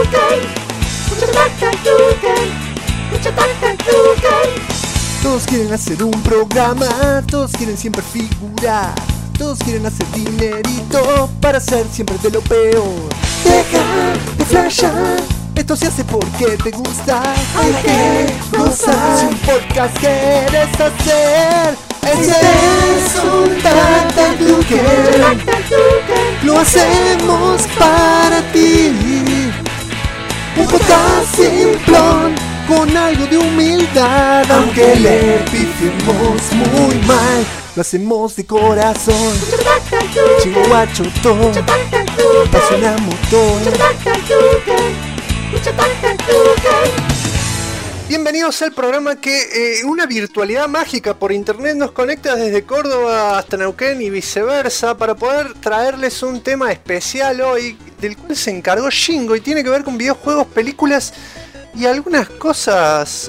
Todos quieren hacer un programa, todos quieren siempre figurar, todos quieren hacer dinerito para ser siempre de lo peor. Deja de flashar, esto se hace porque te gusta. Hay que gozar. Si un podcast quieres hacer, este es un Tactacluken. Lo hacemos para ti. Un podcast simplón con algo de humildad, aunque le pifiemos muy mal, lo hacemos de corazón. Chihuachotón, pasa motor. Bienvenidos al programa que una virtualidad mágica por internet nos conecta desde Córdoba hasta Neuquén y viceversa para poder traerles un tema especial hoy del cual se encargó Shingo y tiene que ver con videojuegos, películas y algunas cosas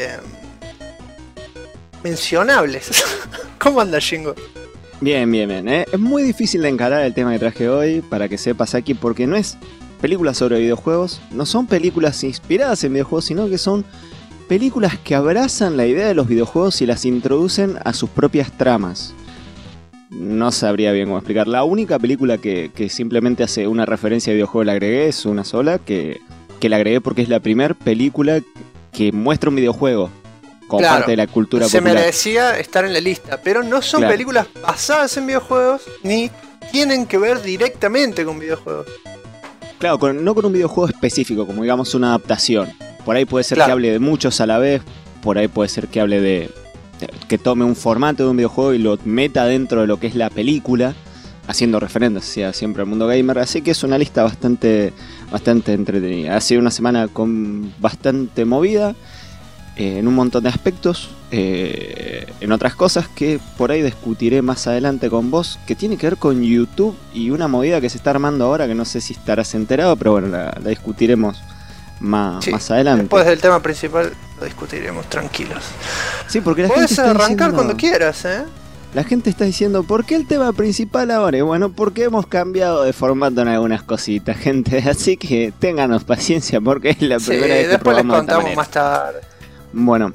mencionables. ¿Cómo anda, Shingo? Bien. Es muy difícil de encarar el tema que traje hoy, para que sepas aquí, porque no es películas sobre videojuegos, no son películas inspiradas en videojuegos, sino que son películas que abrazan la idea de los videojuegos y las introducen a sus propias tramas. No sabría bien cómo explicar. La única película que simplemente hace una referencia a videojuego la agregué es una sola, que la agregué porque es la primera película que muestra un videojuego como parte de la cultura popular. Se merecía estar en la lista, pero no son películas basadas en videojuegos ni tienen que ver directamente con videojuegos. Claro, no con un videojuego específico, como digamos una adaptación. Por ahí puede ser que hable de muchos a la vez, por ahí puede ser que hable de que tome un formato de un videojuego y lo meta dentro de lo que es la película, haciendo referencias siempre al mundo gamer. Así que es una lista bastante entretenida. Ha sido una semana con bastante movida en un montón de aspectos, en otras cosas que por ahí discutiré más adelante con vos, que tiene que ver con YouTube y una movida que se está armando ahora, que no sé si estarás enterado, pero bueno, la discutiremos más adelante. Después del tema principal lo discutiremos tranquilos. Sí, porque la Podés gente está arrancar diciendo, cuando quieras, ¿eh? La gente está diciendo, ¿por qué el tema principal ahora? Y bueno, porque hemos cambiado de formato en algunas cositas, gente. Así que ténganos paciencia porque es la primera vez que probamos de esta manera. Después les contamos más tarde. Bueno,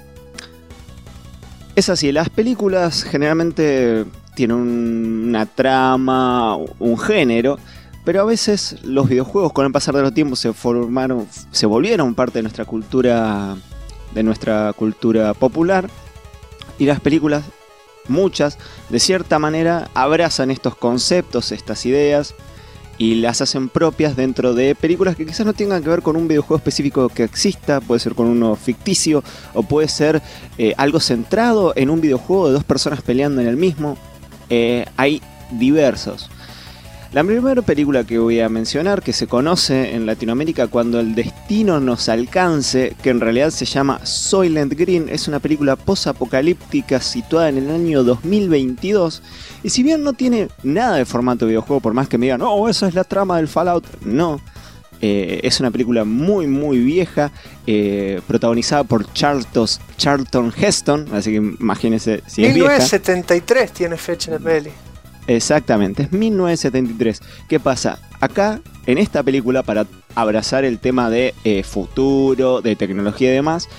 es así, las películas generalmente tienen una trama, un género, pero a veces los videojuegos con el pasar de los tiempos se volvieron parte de nuestra cultura popular, y las películas, muchas, de cierta manera abrazan estos conceptos, estas ideas, y las hacen propias dentro de películas que quizás no tengan que ver con un videojuego específico que exista. Puede ser con uno ficticio, o puede ser algo centrado en un videojuego de dos personas peleando en el mismo. Hay diversos. La primera película que voy a mencionar, que se conoce en Latinoamérica cuando el destino nos alcance, que en realidad se llama Soylent Green, es una película post-apocalíptica situada en el año 2022. Y si bien no tiene nada de formato de videojuego, por más que me digan, no, esa es la trama del Fallout, no. Es una película muy vieja, protagonizada por Charlton Heston, así que imagínense si es vieja. 1973 tiene fecha la peli. Exactamente, es 1973. ¿Qué pasa? Acá, en esta película, para abrazar el tema de futuro, de tecnología y demás,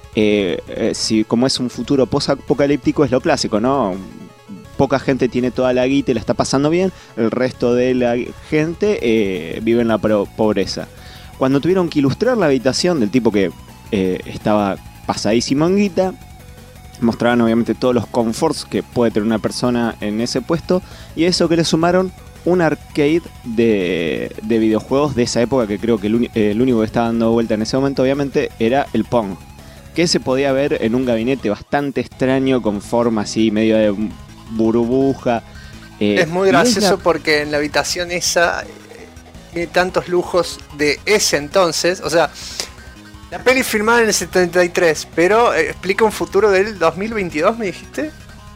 como es un futuro post-apocalíptico, es lo clásico, ¿no? Poca gente tiene toda la guita y la está pasando bien, el resto de la gente vive en la pobreza. Cuando tuvieron que ilustrar la habitación del tipo que estaba pasadísimo en guita, mostraban obviamente todos los conforts que puede tener una persona en ese puesto, y eso que le sumaron un arcade de videojuegos de esa época, que creo que el único que estaba dando vuelta en ese momento obviamente era el Pong, que se podía ver en un gabinete bastante extraño con forma así medio de burbuja. Es muy gracioso porque en la habitación esa tiene tantos lujos de ese entonces, o sea, la peli filmada en el 73, pero explica un futuro del 2022, ¿me dijiste?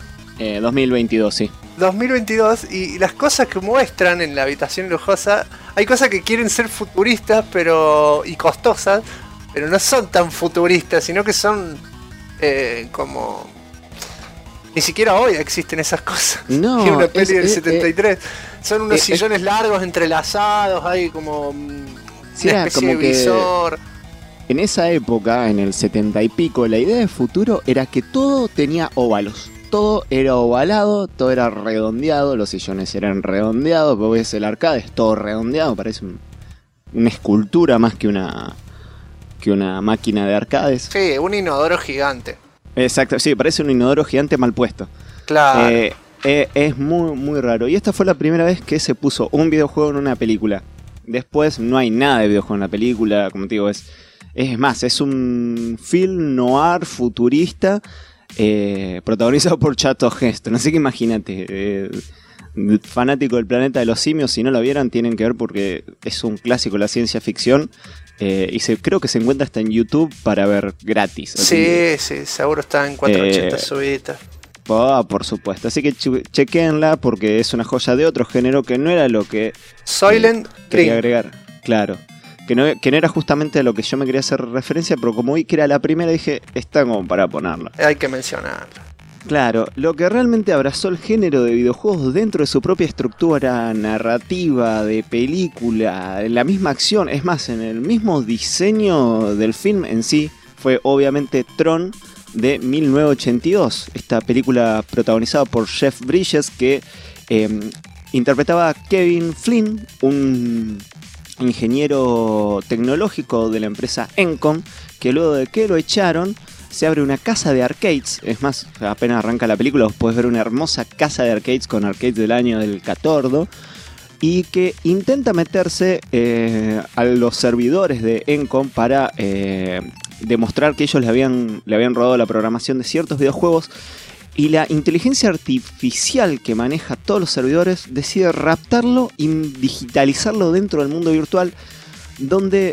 2022, sí. 2022, y las cosas que muestran en la habitación lujosa, hay cosas que quieren ser futuristas y costosas, pero no son tan futuristas, sino que son como... Ni siquiera hoy existen esas cosas. No, en una peli del 73. Son unos sillones largos, entrelazados, hay como... Sí, una era especie como de que visor. en esa época, en el 70 y pico, la idea de futuro era que todo tenía óvalos. Todo era ovalado, todo era redondeado, los sillones eran redondeados, vos ves el arcade, es todo redondeado, parece una escultura más que una máquina de arcades. Sí, un inodoro gigante. Exacto, sí, parece un inodoro gigante mal puesto. Claro. Es muy, muy raro. Y esta fue la primera vez que se puso un videojuego en una película. Después no hay nada de videojuego en la película, como te digo, es más, es un film noir futurista protagonizado por Charlton Heston. Así que imagínate, fanático del planeta de los simios, si no lo vieran tienen que ver porque es un clásico de la ciencia ficción. Y creo que se encuentra hasta en YouTube para ver gratis. Sí, seguro está en 480 subida. Por supuesto, así que chequenla porque es una joya de otro género que no era lo que Soylent quería Green. agregar. Claro, que no era justamente a lo que yo me quería hacer referencia, pero como vi que era la primera dije, está como para ponerla. Hay que mencionarlo. Claro, lo que realmente abrazó el género de videojuegos dentro de su propia estructura narrativa, de película, en la misma acción, es más, en el mismo diseño del film en sí, fue obviamente Tron de 1982. Esta película protagonizada por Jeff Bridges que interpretaba a Kevin Flynn, un ingeniero tecnológico de la empresa Encom, que luego de que lo echaron se abre una casa de arcades. Es más, apenas arranca la película vos podés ver una hermosa casa de arcades con arcades del año del Catordo, y que intenta meterse a los servidores de Encom para demostrar que ellos le habían robado la programación de ciertos videojuegos, y la inteligencia artificial que maneja todos los servidores decide raptarlo y digitalizarlo dentro del mundo virtual, donde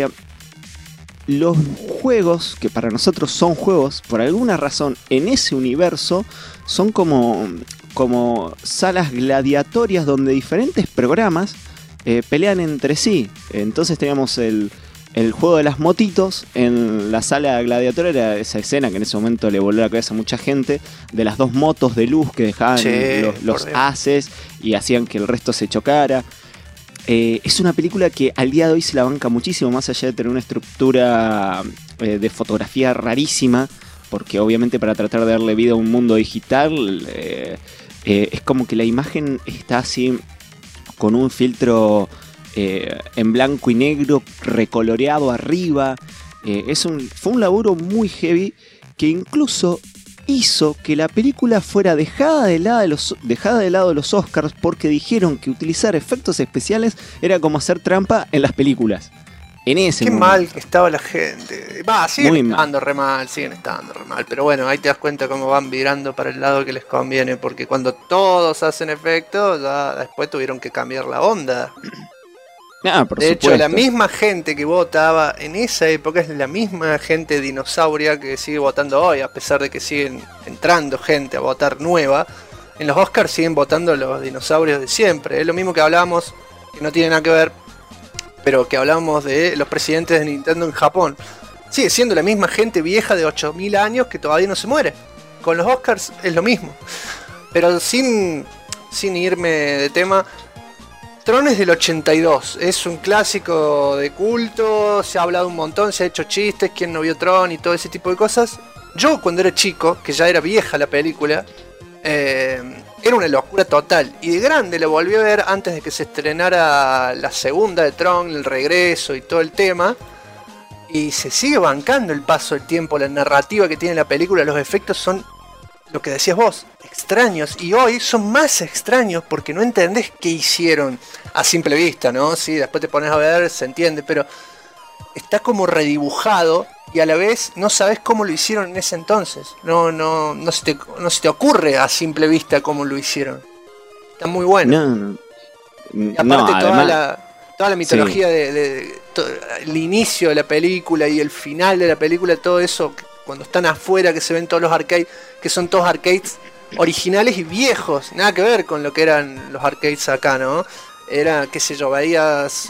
los juegos, que para nosotros son juegos, por alguna razón en ese universo son como salas gladiatorias donde diferentes programas pelean entre sí. Entonces teníamos el juego de las motitos en la sala gladiatoria, era esa escena que en ese momento le voló la cabeza a mucha gente, de las dos motos de luz que dejaban los haces y hacían que el resto se chocara. Es una película que al día de hoy se la banca muchísimo, más allá de tener una estructura de fotografía rarísima, porque obviamente para tratar de darle vida a un mundo digital es como que la imagen está así con un filtro en blanco y negro recoloreado arriba. Fue un laburo muy heavy que incluso hizo que la película fuera dejada de lado de los Oscars, porque dijeron que utilizar efectos especiales era como hacer trampa en las películas. En ese Qué momento. mal que estaba la gente. Siguen estando re mal. Pero bueno, ahí te das cuenta cómo van virando para el lado que les conviene, porque cuando todos hacen efectos, ya después tuvieron que cambiar la onda. De hecho, la misma gente que votaba en esa época es la misma gente dinosauria que sigue votando hoy, a pesar de que siguen entrando gente a votar nueva. En los Oscars siguen votando los dinosaurios de siempre. Es lo mismo que hablábamos, que no tiene nada que ver, pero que hablábamos de los presidentes de Nintendo en Japón. Sigue siendo la misma gente vieja de 8000 años que todavía no se muere. Con los Oscars es lo mismo. Pero sin irme de tema, Tron es del 82, es un clásico de culto, se ha hablado un montón, se ha hecho chistes, quién no vio Tron y todo ese tipo de cosas. Yo cuando era chico, que ya era vieja la película, era una locura total. Y de grande la volví a ver antes de que se estrenara la segunda de Tron, el regreso y todo el tema. Y se sigue bancando el paso del tiempo, la narrativa que tiene la película, los efectos son, lo que decías vos, extraños, y hoy son más extraños porque no entendés qué hicieron a simple vista, ¿no? Sí, después te pones a ver, se entiende, pero está como redibujado y a la vez no sabes cómo lo hicieron en ese entonces. No se te ocurre a simple vista cómo lo hicieron. Está muy bueno. Y aparte toda la mitología, sí, el inicio de la película y el final de la película, todo eso, cuando están afuera, que se ven todos los arcades, que son todos arcades originales y viejos, nada que ver con lo que eran los arcades acá, ¿no? Era, qué sé yo, veías,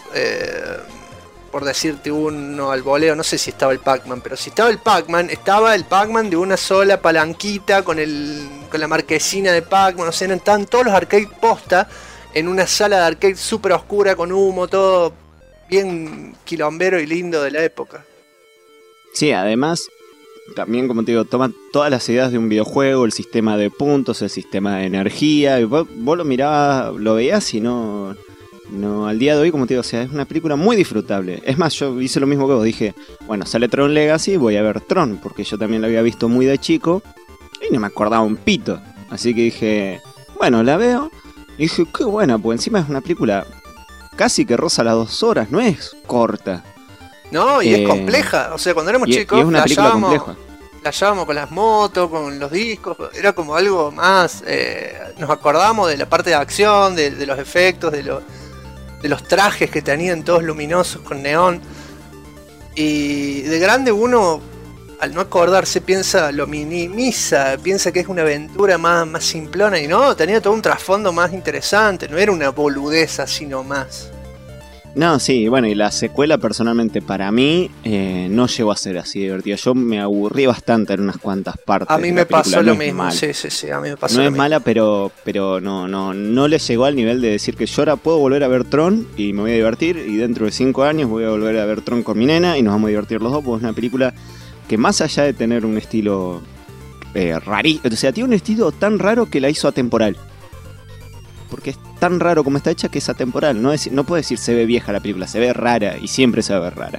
por decirte uno al voleo, no sé si estaba el Pac-Man, pero si estaba el Pac-Man de una sola palanquita con la marquesina de Pac-Man, o sea, estaban todos los arcades posta en una sala de arcade súper oscura con humo, todo bien quilombero y lindo de la época. Sí, además, también como te digo, toma todas las ideas de un videojuego, el sistema de puntos, el sistema de energía, y vos lo mirabas, lo veías y no al día de hoy, como te digo, o sea, es una película muy disfrutable. Es más, yo hice lo mismo que vos, dije, bueno, sale Tron Legacy, voy a ver Tron, porque yo también la había visto muy de chico y no me acordaba un pito. Así que dije, bueno, la veo, y dije, qué buena, pues encima es una película casi que roza las 2 horas, no es corta. No, y es compleja, o sea, cuando éramos chicos, y es una película compleja. Flashábamos con las motos, con los discos, era como algo más, nos acordamos de la parte de acción, de los efectos, de los trajes que tenían todos luminosos con neón. Y de grande uno, al no acordarse, lo minimiza, piensa que es una aventura más simplona, y no, tenía todo un trasfondo más interesante, no era una boludez así nomás. No, sí, bueno, y la secuela personalmente para mí no llegó a ser así divertida. Yo me aburrí bastante en unas cuantas partes. A mí me pasó lo mismo, sí, a mí me pasó lo mismo. No es mala, pero no le llegó al nivel de decir que yo ahora puedo volver a ver Tron y me voy a divertir, y dentro de 5 años voy a volver a ver Tron con mi nena y nos vamos a divertir los dos, porque es una película que más allá de tener un estilo rarísimo, o sea, tiene un estilo tan raro que la hizo atemporal. Porque es tan raro como está hecha que es atemporal. No puedo decir se ve vieja la película, se ve rara y siempre se va a ver rara.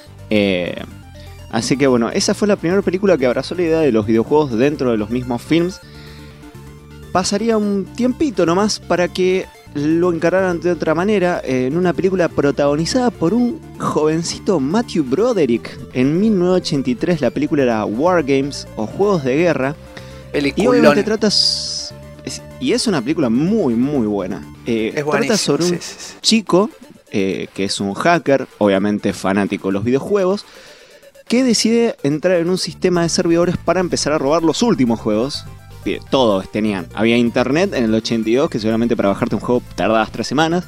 Así que bueno, esa fue la primera película que abrazó la idea de los videojuegos dentro de los mismos films. Pasaría un tiempito nomás para que lo encararan de otra manera en una película protagonizada por un jovencito Matthew Broderick. En 1983 la película era War Games o Juegos de Guerra. Peliculón. Y obviamente y es una película muy muy buena. Trata sobre un chico que es un hacker, obviamente fanático de los videojuegos, que decide entrar en un sistema de servidores para empezar a robar los últimos juegos. Todos tenían. Había internet en el 82, que seguramente para bajarte un juego tardabas 3 semanas.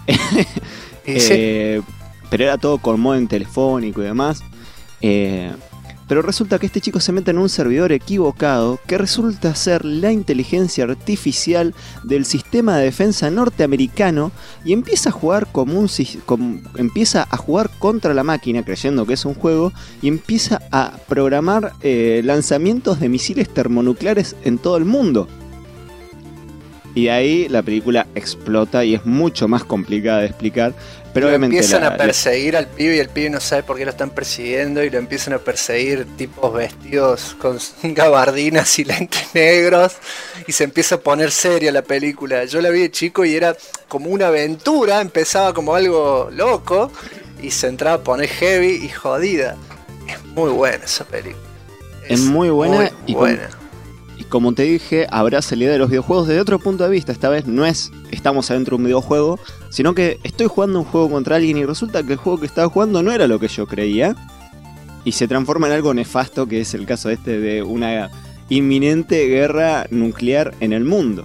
Pero era todo con modem telefónico y demás. Pero resulta que este chico se mete en un servidor equivocado, que resulta ser la inteligencia artificial del sistema de defensa norteamericano, y empieza a jugar empieza a jugar contra la máquina, creyendo que es un juego, y empieza a programar lanzamientos de misiles termonucleares en todo el mundo. Y ahí la película explota y es mucho más complicada de explicar. Pero lo obviamente empiezan a perseguir al pibe, y el pibe no sabe por qué lo están persiguiendo, y lo empiezan a perseguir tipos vestidos con gabardinas y lentes negros, y se empieza a poner seria la película. Yo la vi de chico y era como una aventura, empezaba como algo loco y se entraba a poner heavy y jodida. Es muy buena esa película. Es muy buena, muy buena. Y como te dije, abraza la idea de los videojuegos desde otro punto de vista. Esta vez no es estamos adentro de un videojuego, sino que estoy jugando un juego contra alguien y resulta que el juego que estaba jugando no era lo que yo creía, y se transforma en algo nefasto, que es el caso de una inminente guerra nuclear en el mundo.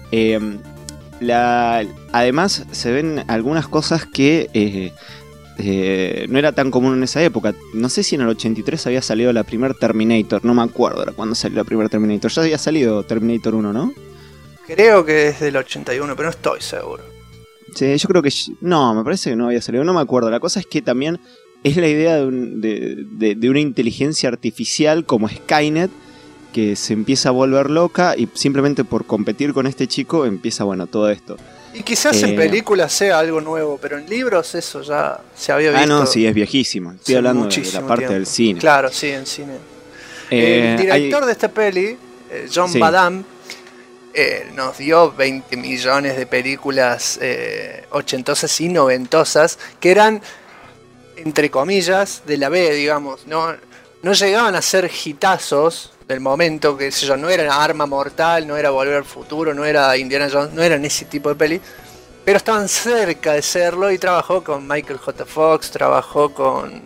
Además se ven algunas cosas que no era tan común en esa época. No sé si en el 83 había salido la primer Terminator, no me acuerdo ahora cuándo salió la primer Terminator. Ya había salido Terminator 1, ¿no? Creo que es del 81, pero no estoy seguro. Sí, yo creo que... No, me parece que no había salido, no me acuerdo. La cosa es que también es la idea de una inteligencia artificial como Skynet, que se empieza a volver loca y simplemente por competir con este chico empieza, bueno, todo esto. Y quizás en películas sea algo nuevo, pero en libros eso ya se había visto. Ah, no, sí, es viejísimo. Estoy hablando de la parte del cine. Claro, sí, en cine. El director de esta peli, John Badham, nos dio 20 millones de películas ochentosas y noventosas que eran, entre comillas, de la B, digamos. No llegaban a ser hitazos del momento, que sé yo, no era Arma Mortal, no era Volver al Futuro, no era Indiana Jones, no eran ese tipo de peli, pero estaban cerca de serlo, y trabajó con Michael J. Fox, trabajó con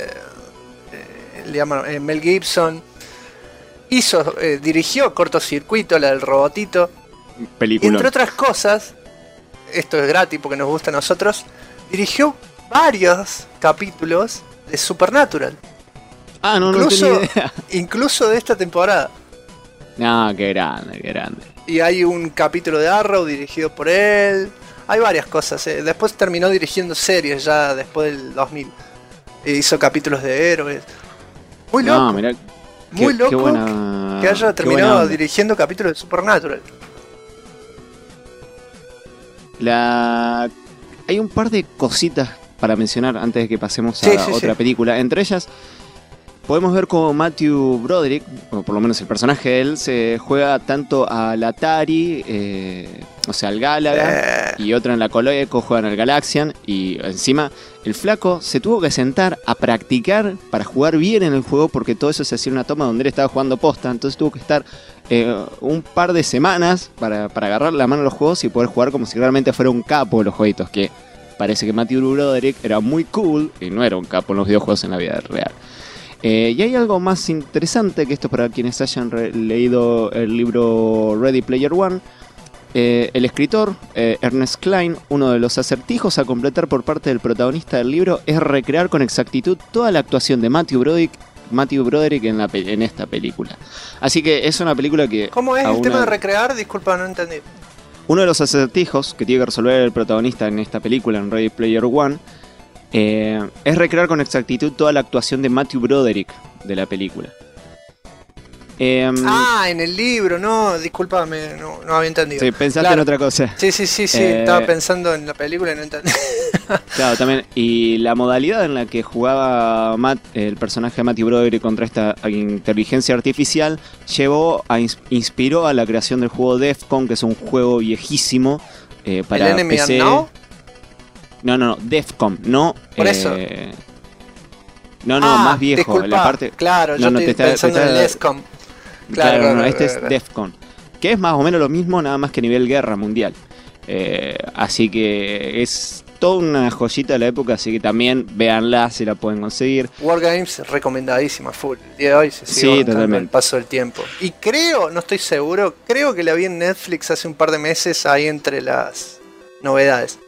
Mel Gibson, dirigió Cortocircuito, la del robotito, película. Entre otras cosas, esto es gratis porque nos gusta a nosotros, dirigió varios capítulos de Supernatural. Ah, no tenía idea. Incluso de esta temporada. No, qué grande, qué grande. Y hay un capítulo de Arrow dirigido por él. hay varias cosas. Después terminó dirigiendo series ya después del 2000. Hizo capítulos de héroes. Muy loco. No, mirá, Muy loco qué buena, que haya qué terminado buena onda. dirigiendo capítulos de Supernatural. Hay un par de cositas para mencionar antes de que pasemos a Sí, sí, otra sí. película. Entre ellas, podemos ver cómo Matthew Broderick, o por lo menos el personaje de él, se juega tanto al Atari, o sea, al Galaga, y otro en la Coleco juegan al Galaxian, y encima el flaco se tuvo que sentar a practicar para jugar bien en el juego, porque todo eso se hacía en una toma donde él estaba jugando posta, entonces tuvo que estar un par de semanas para agarrar la mano a los juegos y poder jugar como si realmente fuera un capo de los jueguitos, que parece que Matthew Broderick era muy cool y no era un capo en los videojuegos en la vida real. Y hay algo más interesante, que esto para quienes hayan leído el libro Ready Player One. El escritor Ernest Cline, uno de los acertijos a completar por parte del protagonista del libro es recrear con exactitud toda la actuación de Matthew Broderick en esta película. Así que es una película que... ¿Cómo es el tema de recrear? Disculpa, no entendí. Uno de los acertijos que tiene que resolver el protagonista en esta película, en Ready Player One, es recrear con exactitud toda la actuación de Matthew Broderick de la película. En el libro, no, discúlpame, no había entendido. Sí, pensaste Claro. en otra cosa. Sí, estaba pensando en la película y no entendí. Claro, también. Y la modalidad en la que jugaba el personaje de Matthew Broderick contra esta inteligencia artificial inspiró a la creación del juego Defcon, que es un juego viejísimo para ¿El Enemy PC. Unknown? No, Defcon, no. Por eso. Más viejo. Disculpa, La parte. claro, yo estoy pensando en el ESCOM. Claro, este es Defcon, que es más o menos lo mismo, nada más que a nivel guerra mundial. Así que es toda una joyita de la época, así que también véanla si la pueden conseguir. Wargames, recomendadísima, full. El día de hoy se sigue bancando totalmente. el paso del tiempo. Y creo, no estoy seguro, creo que la vi en Netflix hace un par de meses ahí entre las novedades.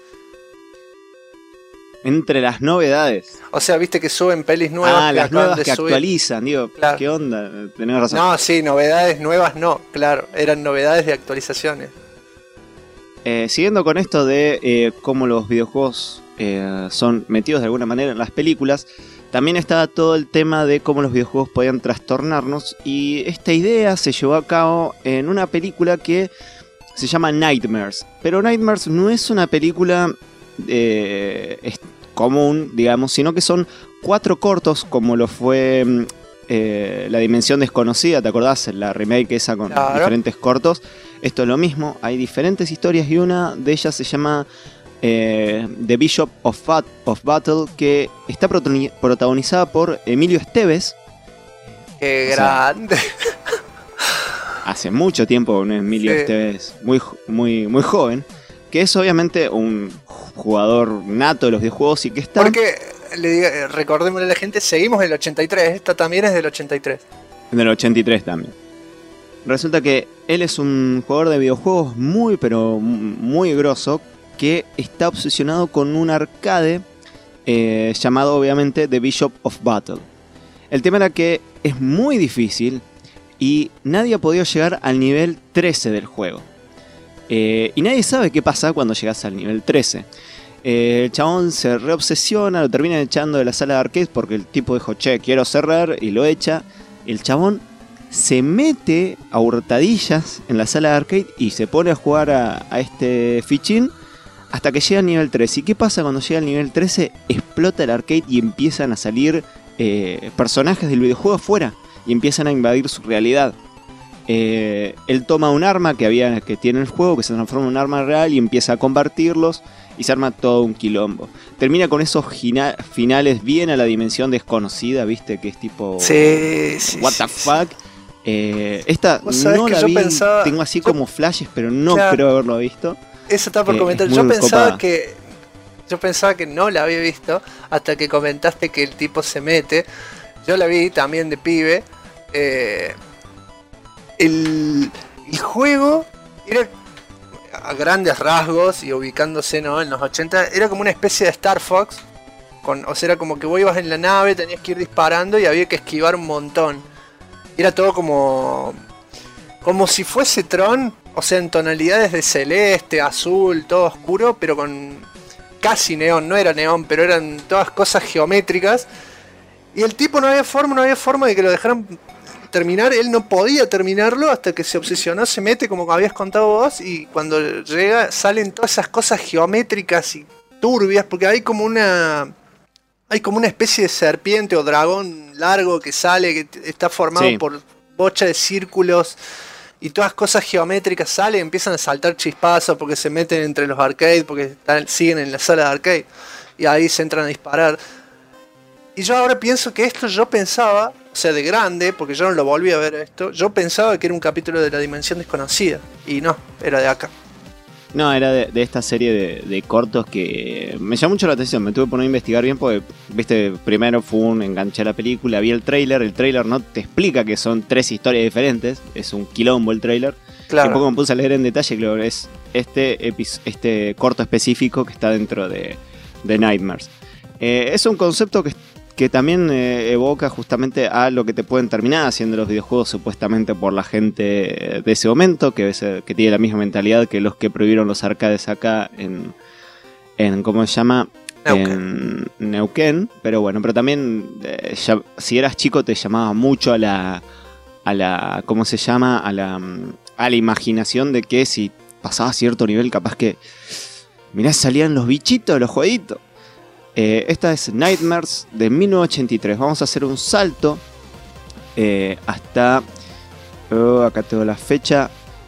Entre las novedades. O sea, viste que suben pelis nuevas. Las acaban nuevas de que subir. actualizan, digo, Claro. ¿qué onda? Tenés razón. No, sí, novedades nuevas no, claro, eran novedades de actualizaciones. Siguiendo con esto de cómo los videojuegos son metidos de alguna manera en las películas, también estaba todo el tema de cómo los videojuegos podían trastornarnos, y esta idea se llevó a cabo en una película que se llama Nightmares. Pero Nightmares no es una película común, digamos, sino que son 4 cortos, como lo fue La Dimensión Desconocida, ¿te acordás? La remake esa con Claro. diferentes cortos. Esto es lo mismo, hay diferentes historias y una de ellas se llama The Bishop of Battle, que está protagonizada por Emilio Esteves. Qué O sea, grande. Hace mucho tiempo un Emilio Sí. Esteves muy joven, que es obviamente un jugador nato de los videojuegos y que está... Porque, recordémosle a la gente, seguimos en el 83, esta también es del 83. En el 83 también. Resulta que él es un jugador de videojuegos pero muy grosso, que está obsesionado con un arcade llamado obviamente The Bishop of Battle. El tema era que es muy difícil y nadie ha podido llegar al nivel 13 del juego. Y nadie sabe qué pasa cuando llegas al nivel 13. El chabón se reobsesiona, lo termina echando de la sala de arcade porque el tipo dijo, che, quiero cerrar, y lo echa. El chabón se mete a hurtadillas en la sala de arcade y se pone a jugar a este fichín hasta que llega al nivel 13. ¿Y qué pasa cuando llega al nivel 13? Explota el arcade y empiezan a salir personajes del videojuego afuera y empiezan a invadir su realidad. Él toma un arma que tiene el juego, que se transforma en un arma real, y empieza a convertirlos y se arma todo un quilombo. Termina con esos finales bien a la Dimensión Desconocida, ¿viste? Que es tipo... Sí. What the fuck. Esta Vos sabés no que la yo vi, pensaba- tengo así yo- como flashes, pero no Claro. creo haberlo visto. Eso está por comentar. es muy copada. Yo pensaba que no la había visto hasta que comentaste que el tipo se mete. Yo la vi también de pibe. El juego era, a grandes rasgos y ubicándose, ¿no?, en los 80, era como una especie de Star Fox. O sea, era como que vos ibas en la nave, tenías que ir disparando y había que esquivar un montón. Era todo como si fuese Tron, o sea, en tonalidades de celeste, azul, todo oscuro, pero con casi neón, no era neón, pero eran todas cosas geométricas. Y el tipo no había forma de que lo dejaran terminar. Él no podía terminarlo hasta que se obsesionó, se mete como habías contado vos, y cuando llega salen todas esas cosas geométricas y turbias, porque hay como una especie de serpiente o dragón largo que sale, que está formado por bocha de círculos. Y todas cosas geométricas salen, empiezan a saltar chispazos porque se meten entre los arcades, porque siguen en la sala de arcade. Y ahí se entran a disparar. Y yo ahora pienso que esto yo pensaba, o sea, de grande, porque yo no lo volví a ver esto, yo pensaba que era un capítulo de La Dimensión Desconocida. Y no, era de acá. No, era de esta serie de cortos que me llamó mucho la atención. Me tuve que poner a investigar bien porque, viste, primero enganché a la película, vi el tráiler no te explica que son 3 historias diferentes, es un quilombo el tráiler. Claro. Y poco me puse a leer en detalle, claro, es este corto específico que está dentro de Nightmares. Es un concepto que también evoca justamente a lo que te pueden terminar haciendo los videojuegos supuestamente por la gente de ese momento, que tiene la misma mentalidad que los que prohibieron los arcades acá en ¿cómo se llama? En Neuquén. Pero bueno, pero también si eras chico te llamaba mucho a la ¿cómo se llama? A la imaginación de que si pasabas cierto nivel capaz que mirá, salían los bichitos, los jueguitos. Esta es Nightmares de 1983. Vamos a hacer un salto hasta acá tengo la fecha,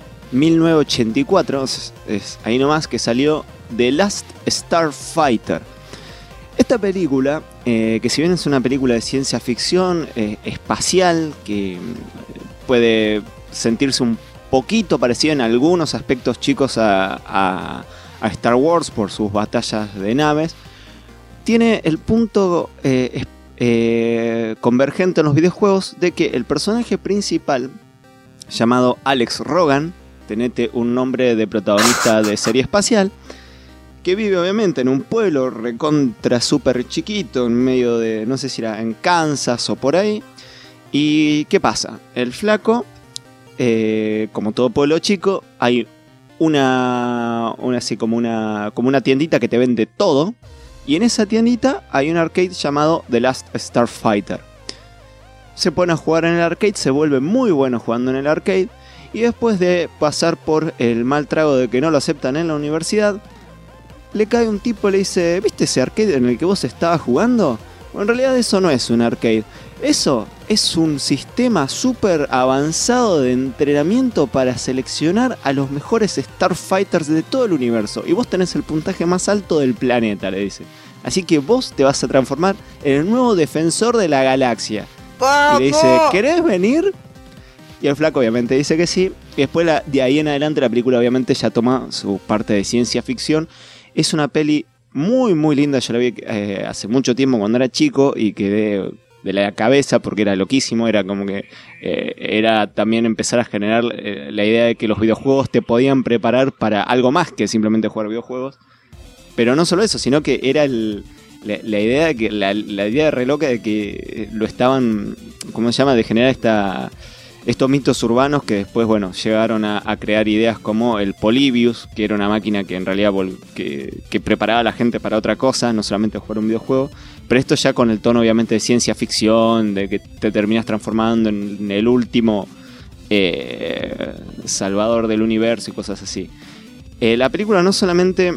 1984. Es ahí nomás que salió The Last Starfighter. Esta película, que si bien es una película de ciencia ficción espacial, que puede sentirse un poquito parecida en algunos aspectos chicos a Star Wars por sus batallas de naves, tiene el punto convergente en los videojuegos de que el personaje principal, llamado Alex Rogan, tenete un nombre de protagonista de serie espacial, que vive obviamente en un pueblo recontra súper chiquito, en medio de, no sé si era en Kansas o por ahí. ¿Y qué pasa? El flaco, como todo pueblo chico, hay así como una tiendita que te vende todo. Y en esa tiendita hay un arcade llamado The Last Starfighter. Se pone a jugar en el arcade, se vuelve muy bueno jugando en el arcade. Y después de pasar por el mal trago de que no lo aceptan en la universidad, le cae un tipo y le dice: ¿viste ese arcade en el que vos estabas jugando? Bueno, en realidad eso no es un arcade. Eso es un sistema súper avanzado de entrenamiento para seleccionar a los mejores Starfighters de todo el universo. Y vos tenés el puntaje más alto del planeta, le dice. Así que vos te vas a transformar en el nuevo defensor de la galaxia. ¡Vamos! Y le dice: ¿querés venir? Y el flaco obviamente dice que sí. Y después de ahí en adelante la película obviamente ya toma su parte de ciencia ficción. Es una peli muy muy linda. Yo la vi hace mucho tiempo cuando era chico y quedé de la cabeza porque era loquísimo. Era como que era también empezar a generar la idea de que los videojuegos te podían preparar para algo más que simplemente jugar videojuegos. Pero no solo eso, sino que era la idea de que la idea re loca de que lo estaban, ¿cómo se llama?, de generar estos mitos urbanos que después, bueno, llegaron a crear ideas como el Polybius, que era una máquina que en realidad que preparaba a la gente para otra cosa, no solamente jugar un videojuego. Pero esto ya con el tono obviamente de ciencia ficción, de que te terminas transformando en el último salvador del universo y cosas así. La película no solamente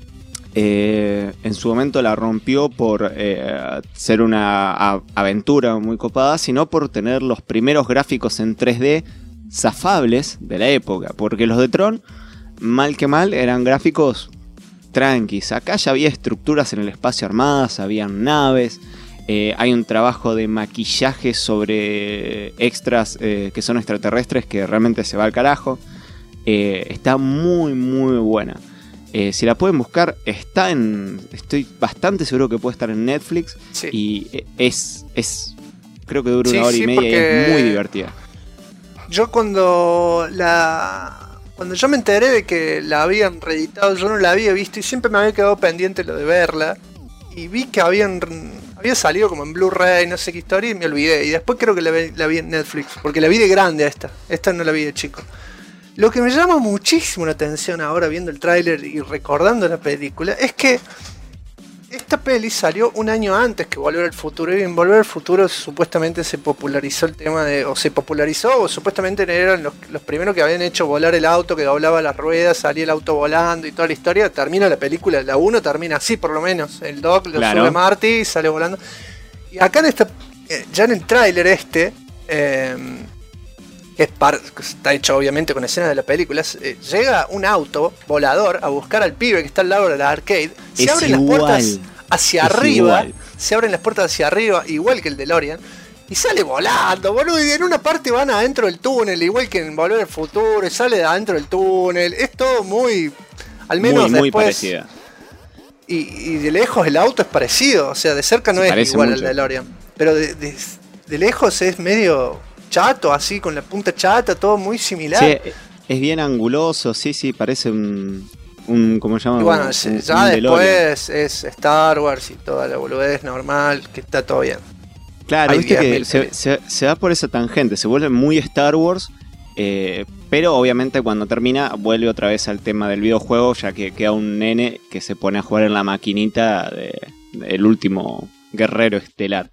en su momento la rompió por ser una aventura muy copada, sino por tener los primeros gráficos en 3D zafables de la época, porque los de Tron, mal que mal, eran gráficos tranquis. Acá ya había estructuras en el espacio armadas, habían naves, hay un trabajo de maquillaje sobre extras que son extraterrestres que realmente se va al carajo. Está muy muy buena. Si la pueden buscar, estoy bastante seguro que puede estar en Netflix. Sí. Y creo que dura 1 hora y media y es muy divertida. Yo cuando yo me enteré de que la habían reeditado, yo no la había visto y siempre me había quedado pendiente lo de verla. Y vi que había salido como en Blu-ray, no sé qué historia, y me olvidé. Y después creo que la vi en Netflix, porque la vi de grande a esta no la vi de chico. Lo que me llama muchísimo la atención ahora viendo el tráiler y recordando la película es que esta peli salió un año antes que Volver al Futuro, y en Volver al Futuro supuestamente se popularizó el tema de, o se popularizó, o supuestamente eran los primeros que habían hecho volar el auto, que doblaba las ruedas, salía el auto volando y toda la historia. Termina la película, la 1 termina así por lo menos, el Doc lo sube Marty y sale volando. Y acá en esta, ya en el tráiler que está hecho obviamente con escenas de la película, llega un auto volador a buscar al pibe que está al lado de la arcade, se abren las puertas hacia arriba, se abren las puertas hacia arriba, igual que el DeLorean, y sale volando, boludo, y en una parte van adentro del túnel, igual que en Volver al Futuro, y sale de adentro del túnel, es todo muy, al menos muy después, parecida. Y de lejos el auto es parecido, o sea, de cerca no es igual al DeLorean, pero de lejos es medio chato, así, con la punta chata, todo muy similar. Sí, es bien anguloso, sí, parece un ¿cómo se llama? Y bueno, ya después es Star Wars y toda la boludez normal, que está todo bien. Claro, viste que se va por esa tangente, se vuelve muy Star Wars, pero obviamente cuando termina vuelve otra vez al tema del videojuego, ya que queda un nene que se pone a jugar en la maquinita del último guerrero estelar.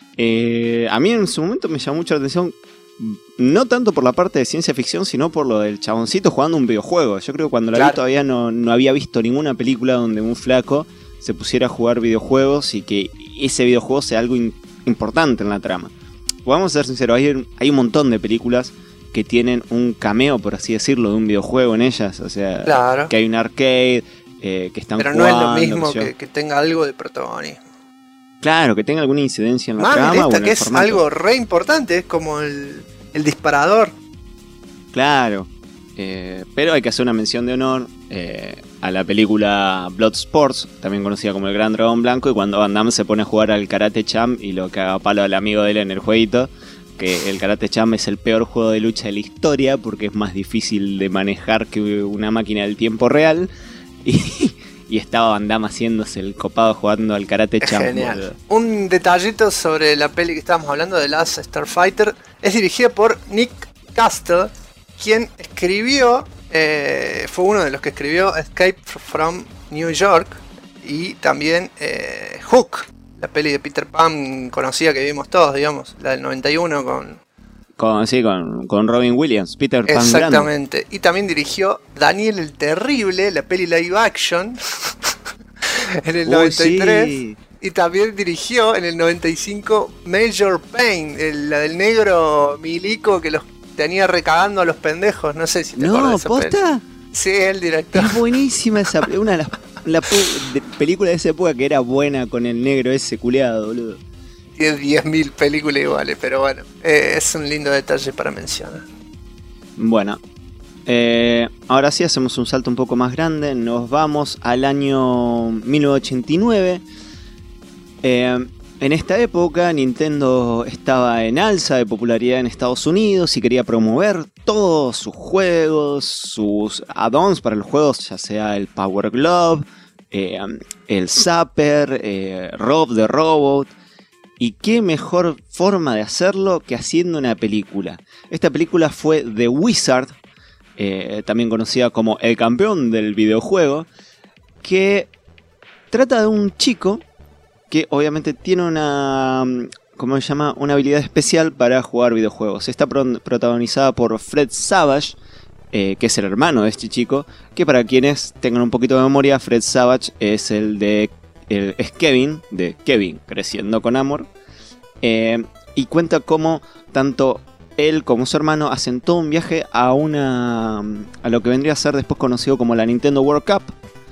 A mí en su momento me llamó mucho la atención, no tanto por la parte de ciencia ficción, sino por lo del chaboncito jugando un videojuego. Yo creo que cuando la vi todavía no había visto ninguna película donde un flaco se pusiera a jugar videojuegos y que ese videojuego sea algo importante en la trama. Vamos a ser sinceros, hay un montón de películas que tienen un cameo, por así decirlo, de un videojuego en ellas. O sea, que hay un arcade, que están jugando. Pero no es lo mismo que tenga algo de protagonismo. Claro, que tenga alguna incidencia en la trama. Que es algo re importante, es como el disparador. Claro, pero hay que hacer una mención de honor a la película Bloodsport, también conocida como El Gran Dragón Blanco, y cuando Van Damme se pone a jugar al Karate Champ y lo caga a palo al amigo de él en el jueguito, que el Karate Champ es el peor juego de lucha de la historia porque es más difícil de manejar que una máquina del tiempo real, y estaba Van Damme haciéndose el copado jugando al Karate Champ. Genial. Un detallito sobre la peli que estábamos hablando, de Last Starfighter. Es dirigida por Nick Castle, quien escribió, fue uno de los que escribió Escape from New York y también Hook, la peli de Peter Pan conocida que vimos todos, digamos, la del 91 con Robin Williams, Peter Pan. Exactamente. Grande. Y también dirigió Daniel el Terrible, la peli live action, en el 93. Sí. Y también dirigió en el 95 Major Payne, la del negro milico que los tenía recagando a los pendejos. No sé si te acuerdas de esa ¿posta? Peli. Sí, el director. Es buenísima esa peli. Una de las películas de esa época que era buena con el negro ese culeado, boludo. Tiene 10.000 películas iguales, pero bueno, es un lindo detalle para mencionar. Bueno, ahora sí hacemos un salto un poco más grande, nos vamos al año 1989. En esta época Nintendo estaba en alza de popularidad en Estados Unidos y quería promover todos sus juegos, sus add-ons para los juegos, ya sea el Power Glove, el Zapper, Rob the Robot. Y qué mejor forma de hacerlo que haciendo una película. Esta película fue The Wizard, también conocida como El Campeón del Videojuego, que trata de un chico que obviamente tiene una, ¿cómo se llama?, una habilidad especial para jugar videojuegos. Está protagonizada por Fred Savage, que es el hermano de este chico, que para quienes tengan un poquito de memoria, Fred Savage es es Kevin, de Kevin Creciendo con Amor, y cuenta cómo tanto él como su hermano hacen todo un viaje a lo que vendría a ser después conocido como la Nintendo World Cup,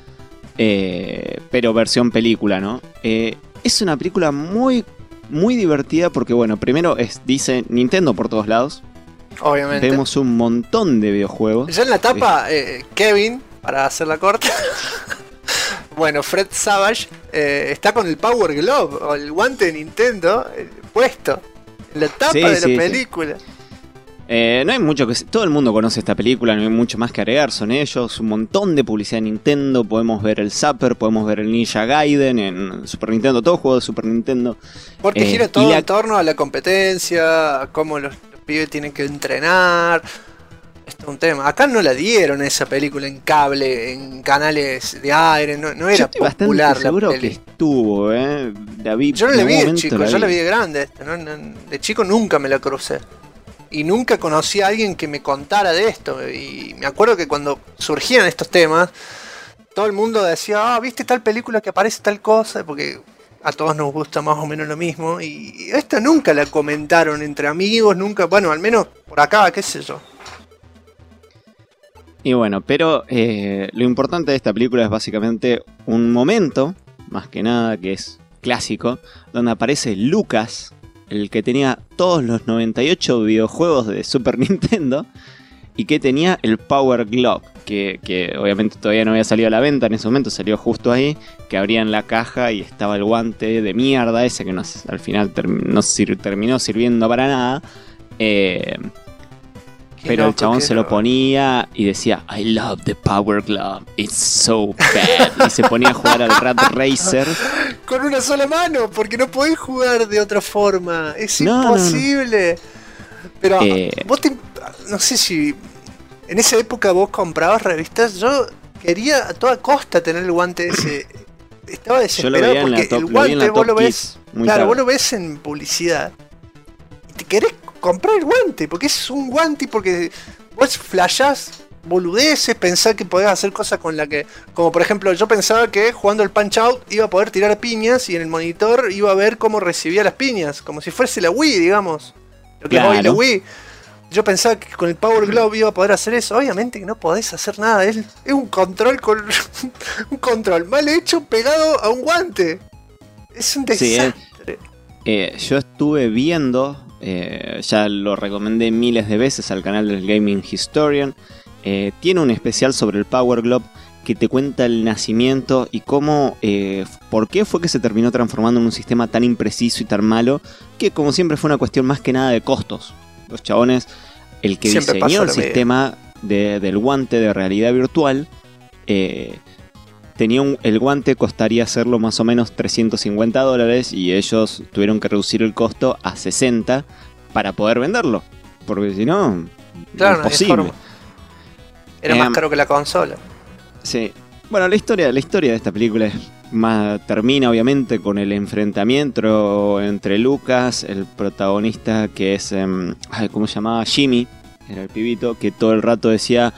pero versión película, ¿no? Es una película muy, muy divertida porque, bueno, primero dice Nintendo por todos lados. Obviamente. Vemos un montón de videojuegos. Ya en la tapa, Kevin, para hacerla corta... Bueno, Fred Savage está con el Power Glove o el guante de Nintendo puesto en la tapa de la película. No hay mucho que... Todo el mundo conoce esta película, no hay mucho más que agregar, son ellos, un montón de publicidad de Nintendo, podemos ver el Zapper, podemos ver el Ninja Gaiden en Super Nintendo, todo juego de Super Nintendo. Porque gira todo en torno a la competencia, a cómo los pibes tienen que entrenar. un tema. Acá no la dieron esa película en cable, en canales de aire, no era popular la seguro peli. que estuvo, Yo no la vi de chico, yo la vi de grande. De chico nunca me la crucé. Y nunca conocí a alguien que me contara de esto. Y me acuerdo que cuando surgían estos temas, todo el mundo decía, ¿viste tal película que aparece tal cosa? Porque a todos nos gusta más o menos lo mismo. Y esta nunca la comentaron entre amigos, nunca, bueno, al menos por acá, qué sé yo. Y bueno, pero lo importante de esta película es básicamente un momento, más que nada, que es clásico, donde aparece Lucas, el que tenía todos los 98 videojuegos de Super Nintendo y que tenía el Power Glove, que obviamente todavía no había salido a la venta en ese momento, salió justo ahí, que abrían la caja y estaba el guante de mierda ese que al final terminó sirviendo para nada. Pero el chabón se lo ponía y decía, I love the Power Glove, it's so bad. Y se ponía a jugar al Rat Racer. Con una sola mano, porque no podés jugar de otra forma. Es imposible. No. Pero vos no sé si en esa época vos comprabas revistas. Yo quería a toda costa tener el guante ese. Estaba desesperado porque el guante vos lo ves. Claro, vos lo ves en publicidad. Y te querés comprar el guante, porque es un guante, porque vos flashás boludeces, pensás que podés hacer cosas con la que, como por ejemplo, yo pensaba que jugando el Punch Out iba a poder tirar piñas y en el monitor iba a ver cómo recibía las piñas, como si fuese la Wii, digamos, lo que es hoy la Wii. Yo pensaba que con el Power Glove iba a poder hacer eso. Obviamente que no podés hacer nada, es un control con un control mal hecho pegado a un guante. Es un desastre. Yo estuve viendo, ya lo recomendé miles de veces al canal del Gaming Historian. Tiene un especial sobre el Power Glove que te cuenta el nacimiento y cómo, por qué fue que se terminó transformando en un sistema tan impreciso y tan malo, que como siempre fue una cuestión más que nada de costos. Los chabones, el que siempre diseñó el sistema del guante de realidad virtual, el guante costaría hacerlo más o menos $350 y ellos tuvieron que reducir el costo a 60 para poder venderlo, porque si no, claro, imposible. Era más caro que la consola. Sí. Bueno, la historia de esta película termina obviamente con el enfrentamiento entre Lucas, el protagonista que es, ¿cómo se llamaba? Jimmy, era el pibito que todo el rato decía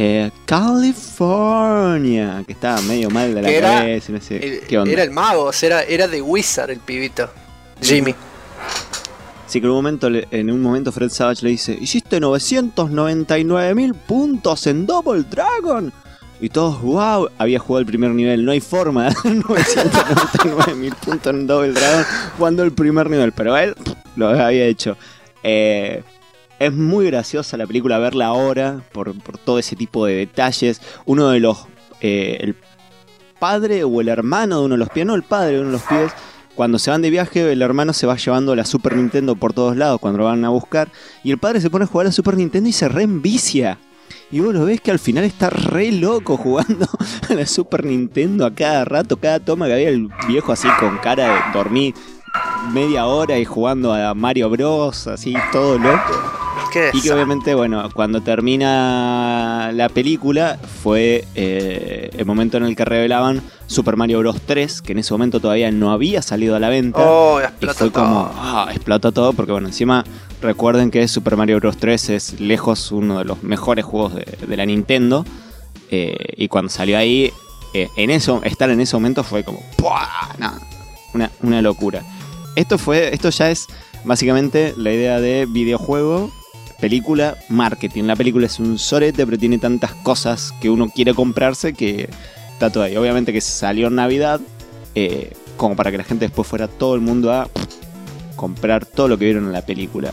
California, que estaba medio mal de la cabeza, no sé qué onda. Era el mago, o sea, era The Wizard el pibito, Jimmy. Sí, que en un momento Fred Savage le dice, hiciste 999.000 puntos en Double Dragon. Y todos, wow, había jugado el primer nivel, no hay forma de dar 999.000 puntos en Double Dragon jugando el primer nivel, pero él lo había hecho. Es muy graciosa la película verla ahora por todo ese tipo de detalles. Uno de los, el padre o el hermano de uno de los pibes, no el padre de uno de los pibes, cuando se van de viaje, el hermano se va llevando la Super Nintendo por todos lados cuando lo van a buscar. Y el padre se pone a jugar a la Super Nintendo y se reenvicia. Y vos lo ves que al final está re loco jugando a la Super Nintendo a cada rato, cada toma que había el viejo así con cara de dormir media hora y jugando a Mario Bros, así todo loco. Y que obviamente, bueno, cuando termina la película fue el momento en el que revelaban Super Mario Bros 3, que en ese momento todavía no había salido a la venta. Y fue como, explotó todo, porque bueno, encima recuerden que Super Mario Bros 3 es lejos uno de los mejores juegos de la Nintendo. Y cuando salió ahí, estar en ese momento fue como, una locura. Esto ya es básicamente la idea de videojuego, película, marketing. La película es un sorete, pero tiene tantas cosas que uno quiere comprarse que está todo ahí. Obviamente que salió en Navidad, como para que la gente después fuera todo el mundo a comprar todo lo que vieron en la película.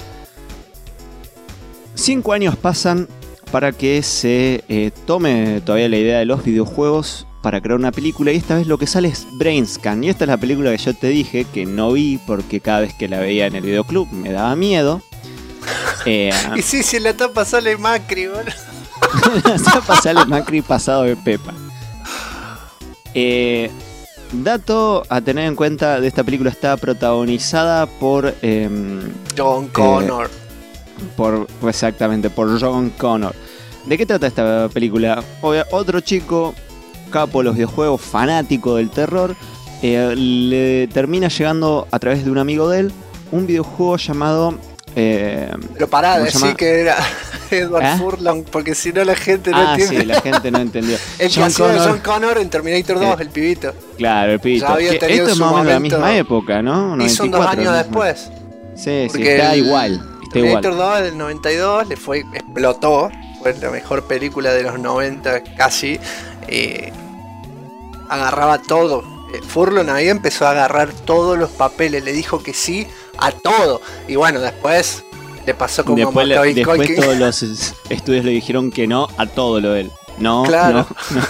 5 años pasan para que se tome todavía la idea de los videojuegos para crear una película, y esta vez lo que sale es Brainscan. Y esta es la película que yo te dije que no vi porque cada vez que la veía en el videoclub me daba miedo. Y sí, si en la tapa sale Macri, boludo. En la tapa sale Macri pasado de pepa. Dato a tener en cuenta de esta película: está protagonizada por John Connor. Exactamente, por John Connor. ¿De qué trata esta película? Otro chico, capo de los videojuegos, fanático del terror, le termina llegando a través de un amigo de él un videojuego llamado... Pero pará, decir que era Edward Furlong, porque si no la gente no entiende. Sí, la gente no entendió. El que hacía de John Connor en Terminator 2, el pibito. Claro, el pibito. Esto es más o menos la misma época, ¿no? 94, y son 2 años después. Sí, está igual. Terminator 2 del 92 explotó. Fue la mejor película de los 90 casi. Agarraba todo. Furlong ahí empezó a agarrar todos los papeles. Le dijo que sí a todo. Y bueno, después le pasó como después todos los estudios le dijeron que no a todo lo de él. No, claro.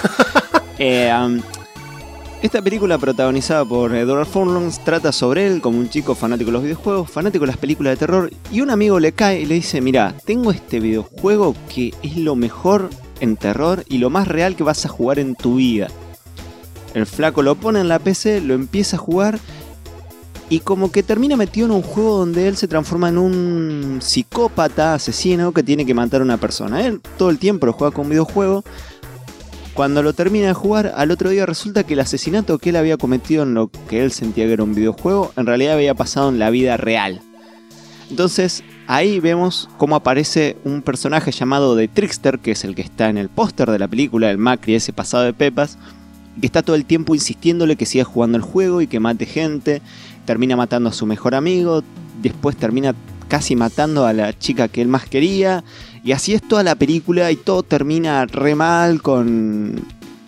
No. Esta película, protagonizada por Edward Furlong, trata sobre él como un chico fanático de los videojuegos, fanático de las películas de terror, y un amigo le cae y le dice: mira, tengo este videojuego que es lo mejor en terror y lo más real que vas a jugar en tu vida. El flaco lo pone en la PC, lo empieza a jugar y como que termina metido en un juego donde él se transforma en un psicópata asesino que tiene que matar a una persona. Él todo el tiempo lo juega con un videojuego. Cuando lo termina de jugar, al otro día resulta que el asesinato que él había cometido en lo que él sentía que era un videojuego, en realidad había pasado en la vida real. Entonces, ahí vemos cómo aparece un personaje llamado The Trickster, que es el que está en el póster de la película, el Macri ese pasado de pepas, que está todo el tiempo insistiéndole que siga jugando el juego y que mate gente. Termina matando a su mejor amigo, después termina casi matando a la chica que él más quería. Y así es toda la película y todo termina re mal con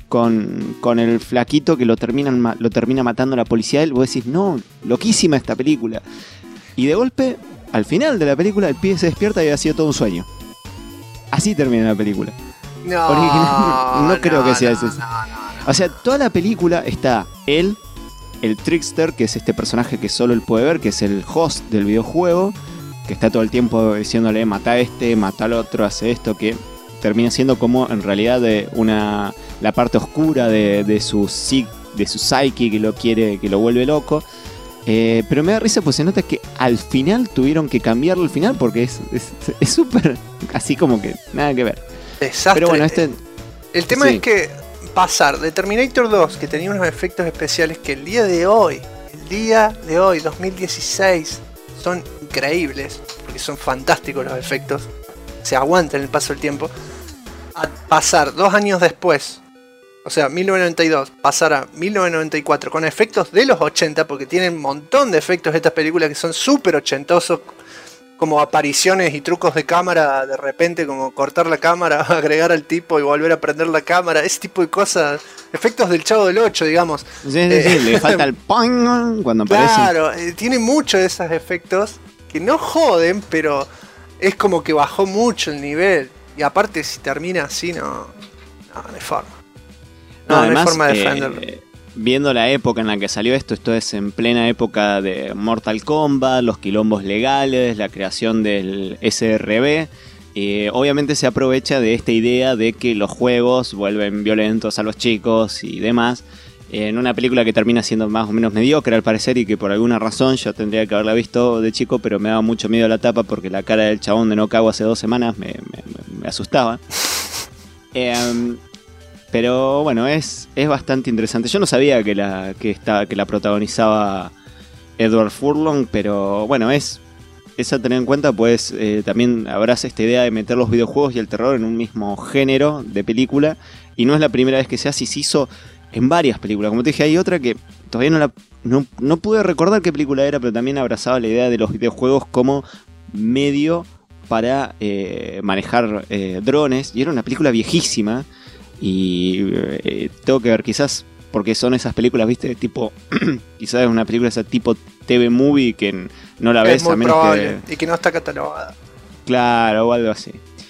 el flaquito que lo termina matando a la policía. Él, vos decís, no, loquísima esta película. Y de golpe, al final de la película, el pibe se despierta y ha sido todo un sueño. Así termina la película. No creo que sea eso. O sea, toda la película está él, el Trickster, que es este personaje que solo él puede ver, que es el host del videojuego, que está todo el tiempo diciéndole mata a este, mata al otro, hace esto, que termina siendo como en realidad la parte oscura de su psyche que lo vuelve loco. Pero me da risa pues se nota que al final tuvieron que cambiarlo al final porque es súper así como que nada que ver. Desastre. Pero bueno, el tema es que pasar de Terminator 2, que tenía unos efectos especiales que el día de hoy, 2016, son increíbles, porque son fantásticos los efectos, se aguantan el paso del tiempo, a pasar 2 años después, o sea, 1992, pasar a 1994 con efectos de los 80, porque tienen un montón de efectos estas películas que son súper ochentosos, como apariciones y trucos de cámara, de repente como cortar la cámara, agregar al tipo y volver a prender la cámara, ese tipo de cosas, efectos del Chavo del 8, digamos. Sí, le falta el ¡pong! Cuando aparece. Claro, tiene muchos de esos efectos que no joden, pero es como que bajó mucho el nivel. Y aparte si termina así, no hay forma. No hay forma de defenderlo. Viendo la época en la que salió esto es en plena época de Mortal Kombat, los quilombos legales, la creación del SRB. Obviamente se aprovecha de esta idea de que los juegos vuelven violentos a los chicos y demás. En una película que termina siendo más o menos mediocre al parecer y que por alguna razón yo tendría que haberla visto de chico, pero me daba mucho miedo la tapa porque la cara del chabón de No Cago hace 2 semanas me asustaba. Pero bueno, es bastante interesante. Yo no sabía que la protagonizaba Edward Furlong, pero bueno, es a tener en cuenta, pues también abraza esta idea de meter los videojuegos y el terror en un mismo género de película. Y no es la primera vez que se hace, y se hizo en varias películas. Como te dije, hay otra que todavía no pude recordar qué película era, pero también abrazaba la idea de los videojuegos como medio para manejar drones. Y era una película viejísima. Y tengo que ver, quizás porque son esas películas, ¿viste? Tipo, quizás es una película esa tipo TV movie que no la ves a menos probable, y que no está catalogada. Claro, o algo así.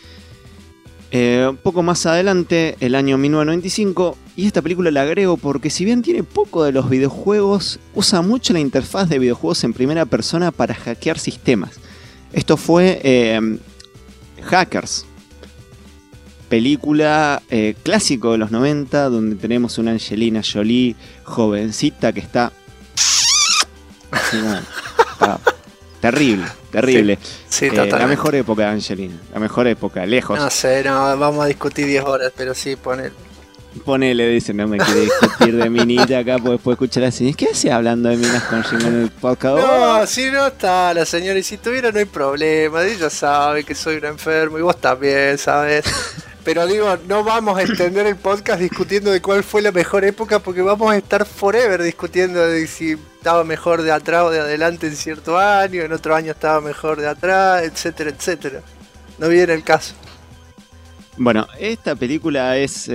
Un poco más adelante, el año 1995, y esta película la agrego porque si bien tiene poco de los videojuegos, usa mucho la interfaz de videojuegos en primera persona para hackear sistemas. Esto fue Hackers. Película clásico de los 90, donde tenemos una Angelina Jolie jovencita que está así, Terrible, terrible. Sí, totalmente. La mejor época de Angelina, la mejor época, lejos. No sé, no, vamos a discutir 10 horas, pero sí, Ponele, dice, no me quiere discutir de minita acá, pues después escuchar así. ¿Qué hace hablando de minas con Ringo en el podcast? No, si no está la señora, y si tuviera no hay problema, ella sabe que soy un enfermo y vos también, ¿sabes? Pero digo, no vamos a extender el podcast discutiendo de cuál fue la mejor época, porque vamos a estar forever discutiendo de si estaba mejor de atrás o de adelante en cierto año, en otro año estaba mejor de atrás, etcétera, etcétera. No viene el caso. Bueno, esta película es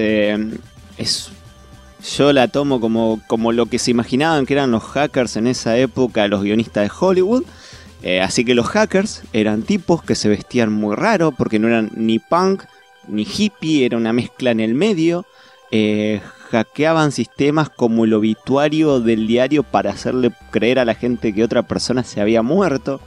yo la tomo como lo que se imaginaban que eran los hackers en esa época, los guionistas de Hollywood. Así que los hackers eran tipos que se vestían muy raro, porque no eran ni punk ni hippie, era una mezcla en el medio. Hackeaban sistemas como el obituario del diario para hacerle creer a la gente que otra persona se había muerto.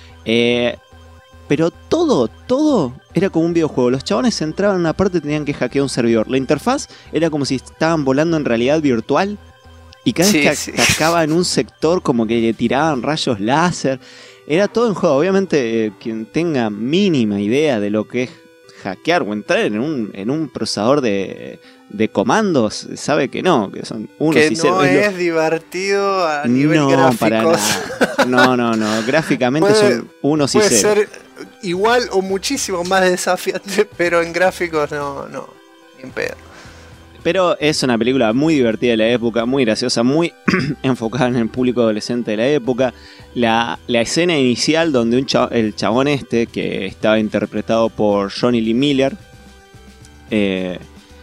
Pero todo era como un videojuego. Los chabones entraban en una parte y tenían que hackear un servidor. La interfaz era como si estaban volando en realidad virtual. Y cada vez que atacaban un sector, como que le tiraban rayos láser. Era todo en juego. Obviamente, quien tenga mínima idea de lo que es hackear o entrar en un procesador de comandos, sabe que no, que son unos que y ceros. No es divertido a nivel gráficos. Para nada. No. Gráficamente son unos y ceros. Puede ser igual o muchísimo más desafiante, pero en gráficos no, ni en pedo. Pero es una película muy divertida de la época, muy graciosa, muy enfocada en el público adolescente de la época. La escena inicial donde el chabón que estaba interpretado por Johnny Lee Miller, que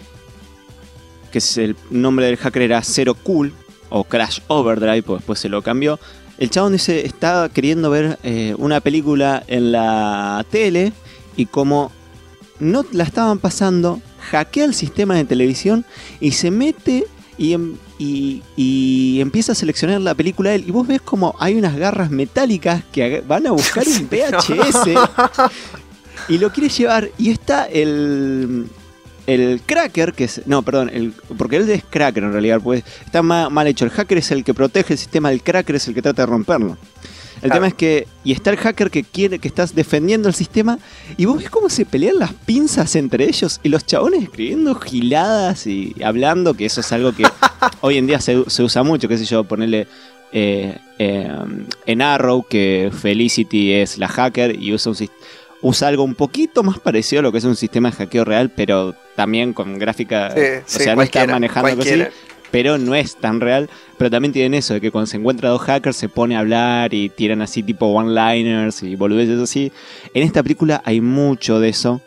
es el nombre del hacker, era Zero Cool o Crash Overdrive, pues después se lo cambió. El chabón dice, estaba queriendo ver una película en la tele y como no la estaban pasando, hackea el sistema de televisión y se mete y empieza a seleccionar la película de él. Y vos ves como hay unas garras metálicas que van a buscar un VHS y lo quiere llevar. Y está el cracker, que es... No, perdón, porque él es cracker en realidad, pues está mal hecho. El hacker es el que protege el sistema, el cracker es el que trata de romperlo. El tema es que... Y está el hacker que estás defendiendo el sistema. Y vos ves cómo se pelean las pinzas entre ellos. Y los chabones escribiendo giladas y hablando. Que eso es algo que hoy en día se usa mucho. Qué sé yo, ponerle en Arrow que Felicity es la hacker. Y usa algo un poquito más parecido a lo que es un sistema de hackeo real. Pero también con gráfica... no está manejando algo así. Pero no es tan real. Pero también tienen eso, de que cuando se encuentra dos hackers se pone a hablar y tiran así tipo one-liners y boludeces así. En esta película hay mucho de eso.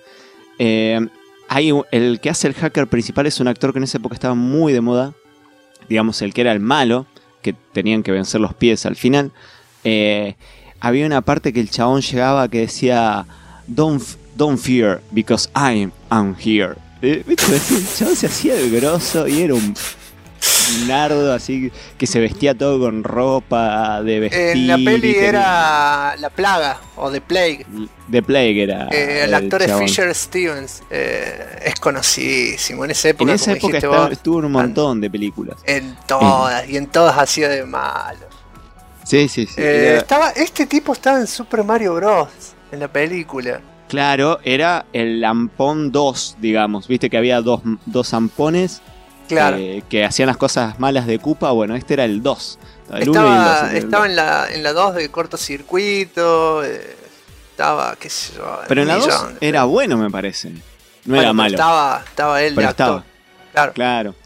El que hace el hacker principal es un actor que en esa época estaba muy de moda. Digamos, el que era el malo, que tenían que vencer los pies al final. Había una parte que el chabón llegaba que decía Don't fear, because I am here. ¿Viste? El chabón se hacía el grosso y era un nardo así que se vestía todo con ropa de vestir. En la peli era La Plaga o The Plague. The Plague era. El actor es chabón. Fisher Stevens. Es conocidísimo. En esa época, en esa época estuvo en un montón de películas. En todas, y en todas hacía de malo. Sí. Este tipo estaba en Super Mario Bros. En la película. Claro, era el Ampón 2, digamos. Viste que había dos ampones. Claro. Que hacían las cosas malas de Koopa. Bueno, este era el 2. Estaba en la 2 de cortocircuito. Estaba, qué sé yo. Pero en la 2 era bueno, me parece. No era malo. Estaba él de actor. Claro.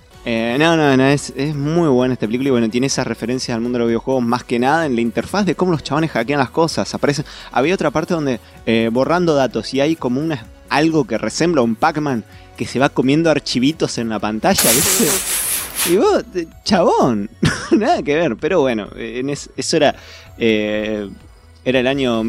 Es muy buena esta película. Y bueno, tiene esas referencias al mundo de los videojuegos. Más que nada en la interfaz de cómo los chabones hackean las cosas. Había otra parte donde borrando datos. Y hay como algo que resembla a un Pac-Man que se va comiendo archivitos en la pantalla, ¿viste? Y vos, chabón, nada que ver. Pero bueno, eso era el año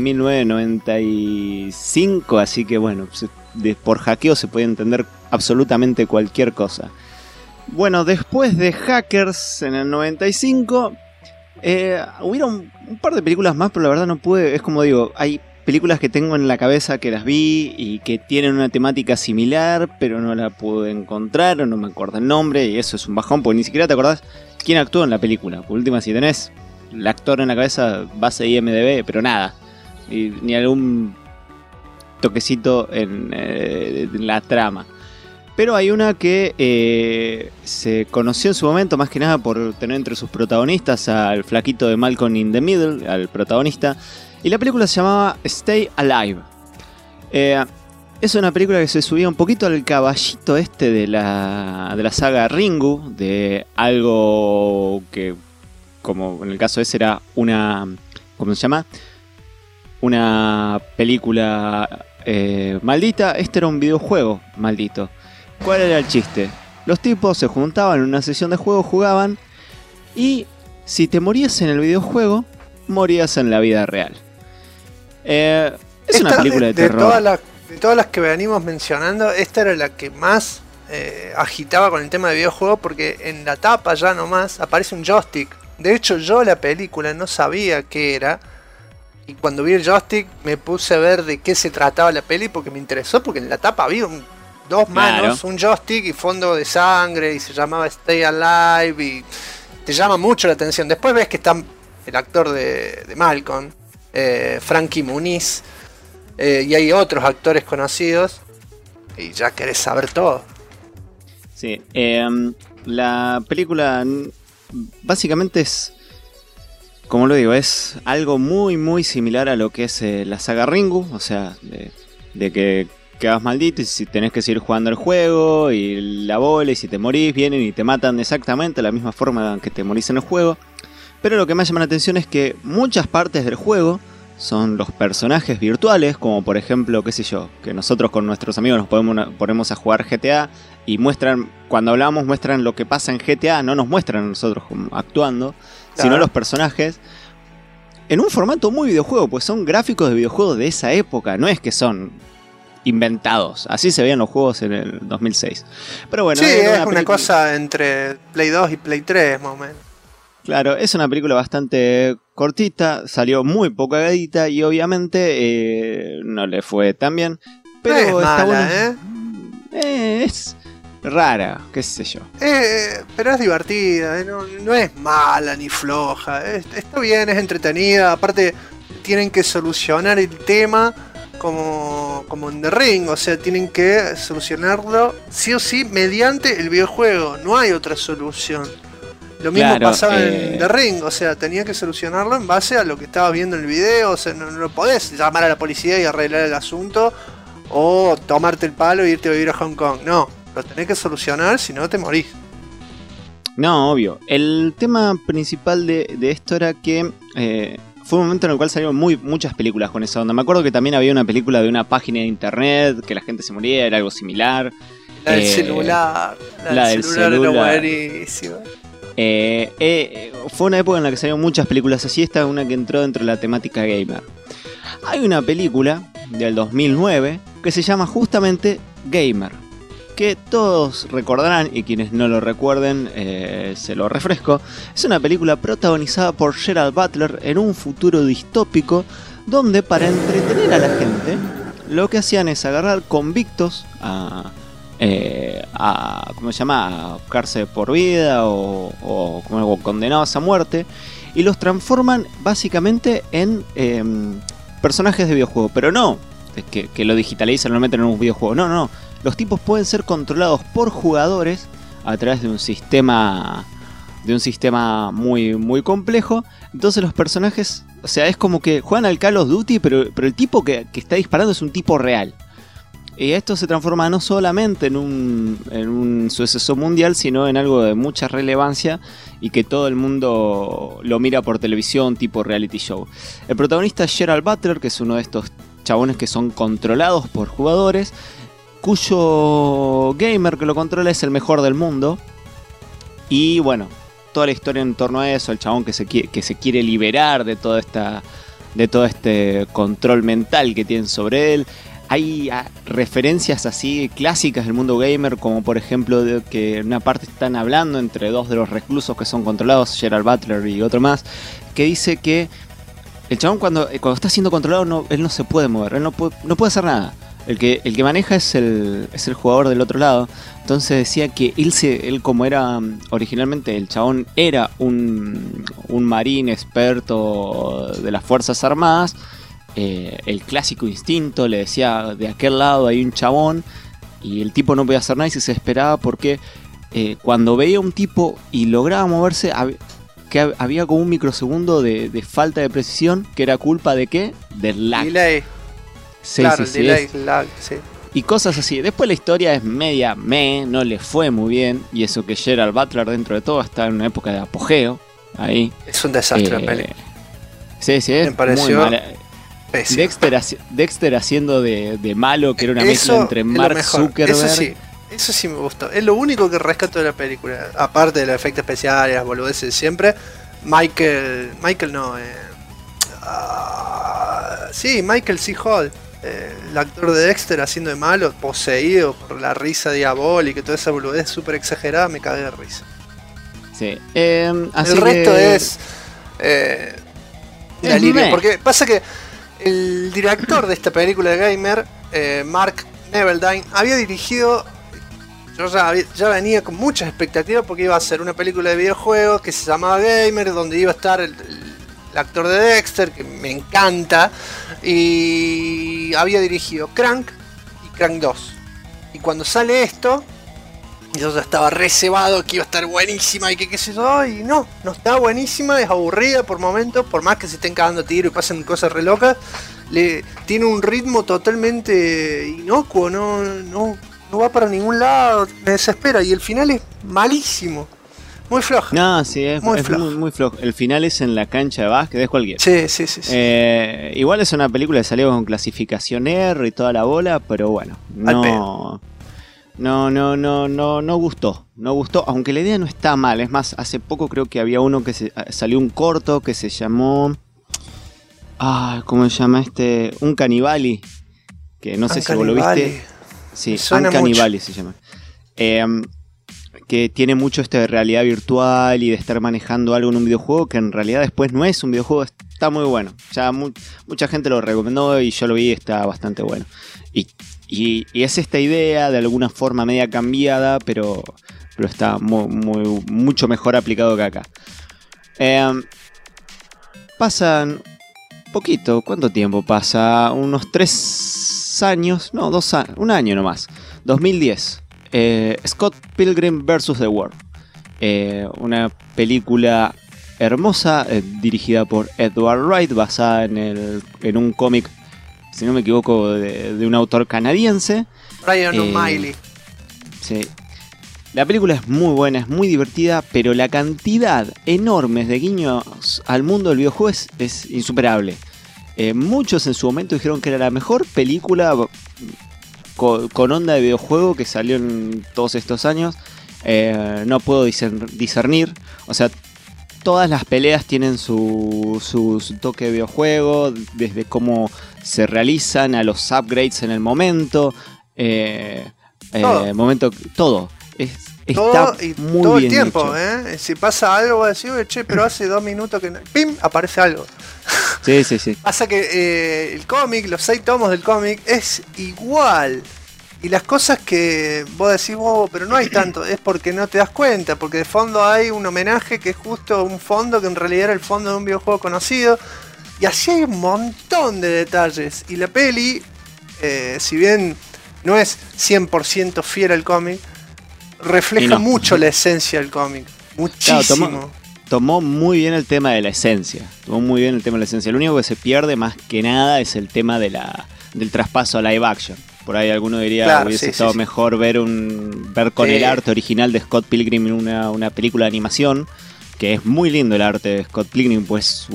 1995, así que bueno, por hackeo se puede entender absolutamente cualquier cosa. Bueno, después de Hackers en el 95, hubieron un par de películas más, pero la verdad no pude. Es como digo, hay películas que tengo en la cabeza que las vi y que tienen una temática similar, pero no la pude encontrar o no me acuerdo el nombre, y eso es un bajón, porque ni siquiera te acordás quién actuó en la película. Por última, si tenés el actor en la cabeza, base IMDb, pero nada. Ni algún toquecito en la trama. Pero hay una que se conoció en su momento, más que nada por tener entre sus protagonistas al flaquito de Malcolm in the Middle, al protagonista. Y la película se llamaba Stay Alive. Es una película que se subía un poquito al caballito de la saga Ringu, de algo que, como en el caso ese, era una... ¿Cómo se llama? Una película maldita. Este era un videojuego maldito. ¿Cuál era el chiste? Los tipos se juntaban en una sesión de juego, jugaban, y si te morías en el videojuego, morías en la vida real. Es una película de terror. De todas las que venimos mencionando, esta era la que más agitaba con el tema de videojuegos, porque en la tapa ya nomás aparece un joystick. De hecho, yo la película no sabía qué era, y cuando vi el joystick me puse a ver de qué se trataba la peli, porque me interesó, porque en la tapa había dos manos, claro, un joystick y fondo de sangre, y se llamaba Stay Alive, y te llama mucho la atención. Después ves que está el actor de Malcolm, Frankie Muniz, y hay otros actores conocidos, y ya querés saber todo. Sí, la película básicamente es, como lo digo, es algo muy muy similar a lo que es la saga Ringu, o sea, de que quedas maldito y si tenés que seguir jugando el juego y la bola, y si te morís vienen y te matan exactamente de la misma forma que te morís en el juego. Pero lo que más llama la atención es que muchas partes del juego son los personajes virtuales, como por ejemplo, qué sé yo, que nosotros con nuestros amigos nos ponemos a jugar GTA y muestran, cuando hablamos muestran lo que pasa en GTA, no nos muestran a nosotros actuando, sino los personajes en un formato muy videojuego, pues son gráficos de videojuegos de esa época, no es que son inventados, así se veían los juegos en el 2006. Pero bueno, sí, es una cosa entre Play 2 y Play 3 más o menos. Claro, es una película bastante cortita, salió muy poca gadita y obviamente no le fue tan bien. Pero es está mala, es rara, qué sé yo. Pero es divertida, no es mala ni floja, está bien, es entretenida. Aparte tienen que solucionar el tema como en The Ring, o sea, tienen que solucionarlo sí o sí mediante el videojuego, no hay otra solución. Lo mismo pasaba en The Ring, o sea, tenía que solucionarlo en base a lo que estabas viendo en el video, o sea, no podés llamar a la policía y arreglar el asunto, o tomarte el palo e irte a vivir a Hong Kong, no, lo tenés que solucionar, si no te morís. No, obvio. El tema principal de esto era que fue un momento en el cual salieron muchas películas con esa onda. Me acuerdo que también había una película de una página de internet, que la gente se moría, era algo similar. La del celular, la del celular era buenísima. Fue una época en la que salieron muchas películas así. Esta es una que entró dentro de la temática gamer. Hay una película del 2009 que se llama justamente Gamer, que todos recordarán, y quienes no lo recuerden se lo refresco. Es una película protagonizada por Gerald Butler en un futuro distópico donde, para entretener a la gente, lo que hacían es agarrar convictos a ¿cómo se llama? A cárcel por vida o como condenados a muerte, y los transforman básicamente en personajes de videojuego. Pero no que lo digitalizan, lo meten en un videojuego, no. Los tipos pueden ser controlados por jugadores a través de un sistema muy, muy complejo. Entonces los personajes, o sea, es como que juegan al Call of Duty, pero el tipo que está disparando es un tipo real. Y esto se transforma no solamente en un suceso mundial, sino en algo de mucha relevancia y que todo el mundo lo mira por televisión, tipo reality show. El protagonista es Gerald Butler, que es uno de estos chabones que son controlados por jugadores, cuyo gamer que lo controla es el mejor del mundo. Y bueno, toda la historia en torno a eso, el chabón que se quiere liberar de todo este control mental que tienen sobre él. Hay referencias así clásicas del mundo gamer, como por ejemplo de que en una parte están hablando entre dos de los reclusos que son controlados, Gerald Butler y otro más, que dice que el chabón cuando está siendo controlado él no se puede mover, él no puede hacer nada. el que maneja es el jugador del otro lado. Entonces decía que él como era originalmente, el chabón era un marín experto de las Fuerzas Armadas. El clásico instinto le decía, de aquel lado hay un chabón, y el tipo no podía hacer nada y se desesperaba porque cuando veía un tipo y lograba moverse, que había como un microsegundo de falta de precisión, que era culpa de ¿qué? Del lag. Delay. Sí, Claro, sí, delay, lag, sí. Y cosas así. Después la historia es media no le fue muy bien. Y eso que Gerald Butler dentro de todo está en una época de apogeo. Ahí. Es un desastre la peli. Sí, es Me pareció muy mala. pésimo. Dexter haciendo de malo, que era una mezcla entre es lo Mark mejor. Zuckerberg. Eso sí me gustó. Es lo único que rescato de la película. Aparte de los efectos especiales, las boludeces de siempre. Michael no. Michael C. Hall. El actor de Dexter haciendo de malo, poseído por la risa diabólica y toda esa boludez súper exagerada, me cagué de risa. Sí. Así El resto es es delirio, meh. porque pasa que el director de esta película de Gamer, Mark Neveldine, había dirigido. Yo ya venía con muchas expectativas porque iba a ser una película de videojuegos que se llamaba Gamer, donde iba a estar el actor de Dexter, que me encanta, y había dirigido Crank y Crank 2. Y cuando sale esto, yo ya estaba reservado que iba a estar buenísima y que qué sé yo, y no está buenísima, es aburrida por momentos, por más que se estén cagando tiro y pasen cosas re locas, tiene un ritmo totalmente inocuo, no va para ningún lado, me desespera, y el final es malísimo. Muy floja. No, sí, es Muy muy, flojo. muy flojo. El final es en la cancha de básquet, es cualquiera. Sí. Igual es una película que salió con clasificación R y toda la bola, pero bueno, no gustó. No gustó, aunque la idea no está mal. Es más, hace poco creo que había uno que salió un corto que se llamó... ¿cómo se llama este? Un Canibali. Que no sé si vos lo viste. Sí, suena Canibali se llama. Que tiene mucho de realidad virtual y de estar manejando algo en un videojuego que en realidad después no es un videojuego. Está muy bueno. Ya mucha gente lo recomendó y yo lo vi y está bastante bueno. Y es esta idea de alguna forma media cambiada, pero está mucho mejor aplicado que acá. Pasan poquito. ¿Cuánto tiempo pasa? Unos 3 años. No, 2 años. Un año nomás. 2010. Scott Pilgrim vs. The World. Una película hermosa, dirigida por Edward Wright, basada en un cómic, si no me equivoco, de un autor canadiense. Brian O'Malley. Sí. La película es muy buena, es muy divertida, pero la cantidad enorme de guiños al mundo del videojuego es insuperable. Muchos en su momento dijeron que era la mejor película con onda de videojuego que salió en todos estos años. No puedo discernir. O sea, todas las peleas tienen su toque de videojuego, desde cómo se realizan a los upgrades en el momento. Todo. Está Y muy todo el bien tiempo, hecho. Si pasa algo, voy a decir, che, pero hace 2 minutos que no. ¡Pim! Aparece algo. Sí. Pasa que el cómic, los 6 tomos del cómic, es igual. Y las cosas que vos decís, pero no hay tanto, es porque no te das cuenta, porque de fondo hay un homenaje que es justo un fondo que en realidad era el fondo de un videojuego conocido. Y así hay un montón de detalles. Y la peli, si bien no es 100% fiel al cómic, refleja mucho la esencia del cómic. Muchísimo. Claro, tomó muy bien el tema de la esencia. Lo único que se pierde más que nada es el tema del traspaso a live action. Por ahí alguno diría que hubiese estado mejor ver con el arte original de Scott Pilgrim en una película de animación. Que es muy lindo el arte de Scott Pilgrim, pues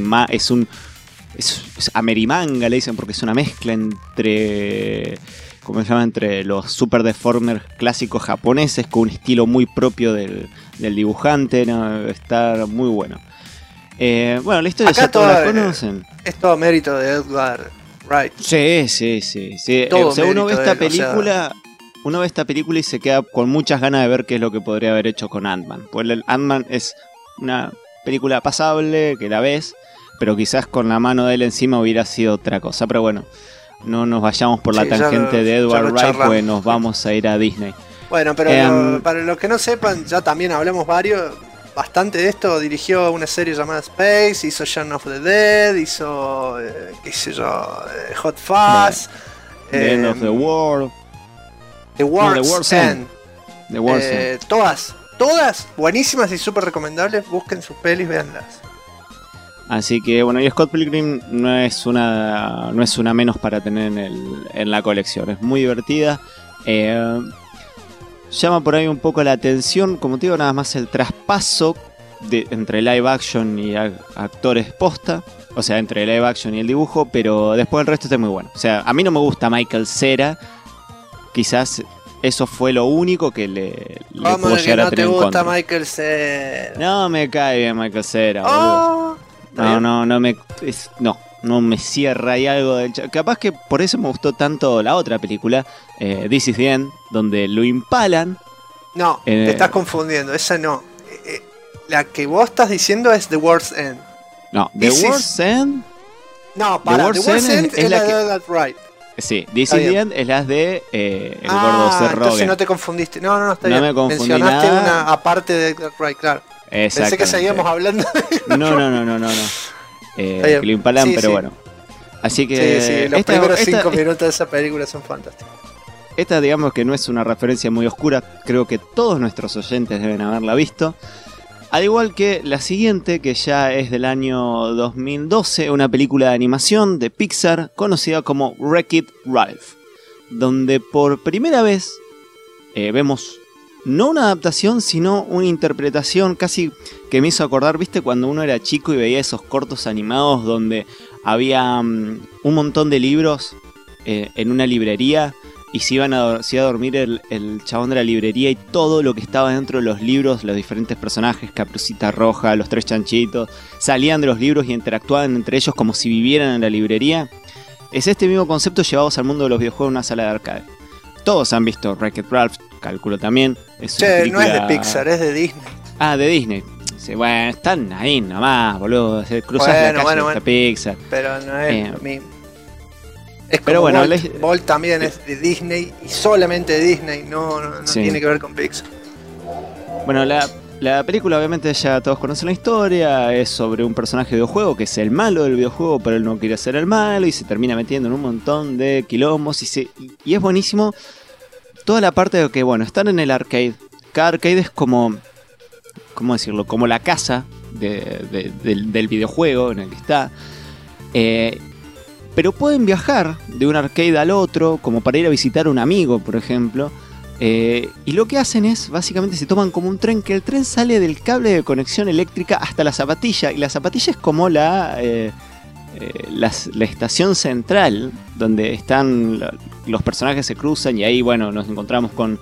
es amerimanga, le dicen, porque es una mezcla entre... ¿Cómo se llama? Entre los super deformers clásicos japoneses con un estilo muy propio del dibujante, ¿no? Está muy bueno. Bueno, la historia ya todos la conocen. Es todo mérito de Edgar Wright. Sí. Todo o sea, uno ve esta él, película y se queda con muchas ganas de ver qué es lo que podría haber hecho con Ant-Man. Pues Ant-Man es una película pasable, que la ves, pero quizás con la mano de él encima hubiera sido otra cosa. Pero bueno, no nos vayamos por la Sí, ya tangente de ya Edward lo Wright, charlamos. pues nos vamos a ir a Disney. Bueno, pero para los que no sepan, ya también hablamos bastante de esto. Dirigió una serie llamada Space, hizo Shaun of the Dead, hizo, qué sé yo, Hot Fuzz, The End of the World. The World's World's End. End. The World's End. Todas buenísimas y súper recomendables. Busquen sus pelis, véanlas. Así que bueno, y Scott Pilgrim no es una menos para tener en la colección. Es muy divertida. Llama por ahí un poco la atención, como te digo, nada más el traspaso entre live action y actores posta. O sea, entre el live action y el dibujo, pero después el resto está muy bueno. O sea, a mí no me gusta Michael Cera. Quizás eso fue lo único que le puedo llegar a tener en contra. ¿Cómo no te gusta Michael Cera? No me cae bien Michael Cera, boludo. No me cierra ahí algo del capaz que por eso me gustó tanto la otra película, This is the End, donde lo impalan. No, te estás confundiendo, esa no. La que vos estás diciendo es The World's End. No, The World's End. No, para, The World's End es la de Edward Wright. Sí, This is the End es la de el gordo Seth Rogen. Entonces no te confundiste. No, está bien. No me confundí. Mencionaste nada. una aparte de Edward Wright, claro. Pensé que seguíamos hablando de No. Que lo impalan, pero bueno. Así que sí, los primeros 5 minutos de esa película son fantásticos. Esta, digamos que no es una referencia muy oscura. Creo que todos nuestros oyentes deben haberla visto. Al igual que la siguiente, que ya es del año 2012, una película de animación de Pixar conocida como Wreck-It Ralph, donde por primera vez vemos no una adaptación, sino una interpretación casi que me hizo acordar, ¿viste? Cuando uno era chico y veía esos cortos animados donde había un montón de libros en una librería y se iba a dormir el chabón de la librería y todo lo que estaba dentro de los libros, los diferentes personajes, Caperucita Roja, los 3 chanchitos, salían de los libros y interactuaban entre ellos como si vivieran en la librería. Es este mismo concepto llevados al mundo de los videojuegos en una sala de arcade. Todos han visto Wreck-It Ralph, calculo también. No es de Pixar, es de Disney. Ah, de Disney. Sí, bueno, están ahí nomás, boludo. Se cruzan la calle de Pixar. Pero no es lo mismo. Es como pero bueno, Bolt también es de Disney y solamente de Disney, no tiene que ver con Pixar. Bueno, la película obviamente ya todos conocen la historia, es sobre un personaje de videojuego que es el malo del videojuego, pero él no quiere ser el malo y se termina metiendo en un montón de quilombos y es buenísimo toda la parte de que, bueno, están en el arcade. Cada arcade es como, ¿cómo decirlo? Como la casa del videojuego en el que está. Pero pueden viajar de un arcade al otro, como para ir a visitar a un amigo, por ejemplo. Y lo que hacen es, básicamente se toman como un tren, que el tren sale del cable de conexión eléctrica hasta la zapatilla. Y la zapatilla es como la estación central, donde están los personajes se cruzan y ahí, bueno, nos encontramos con...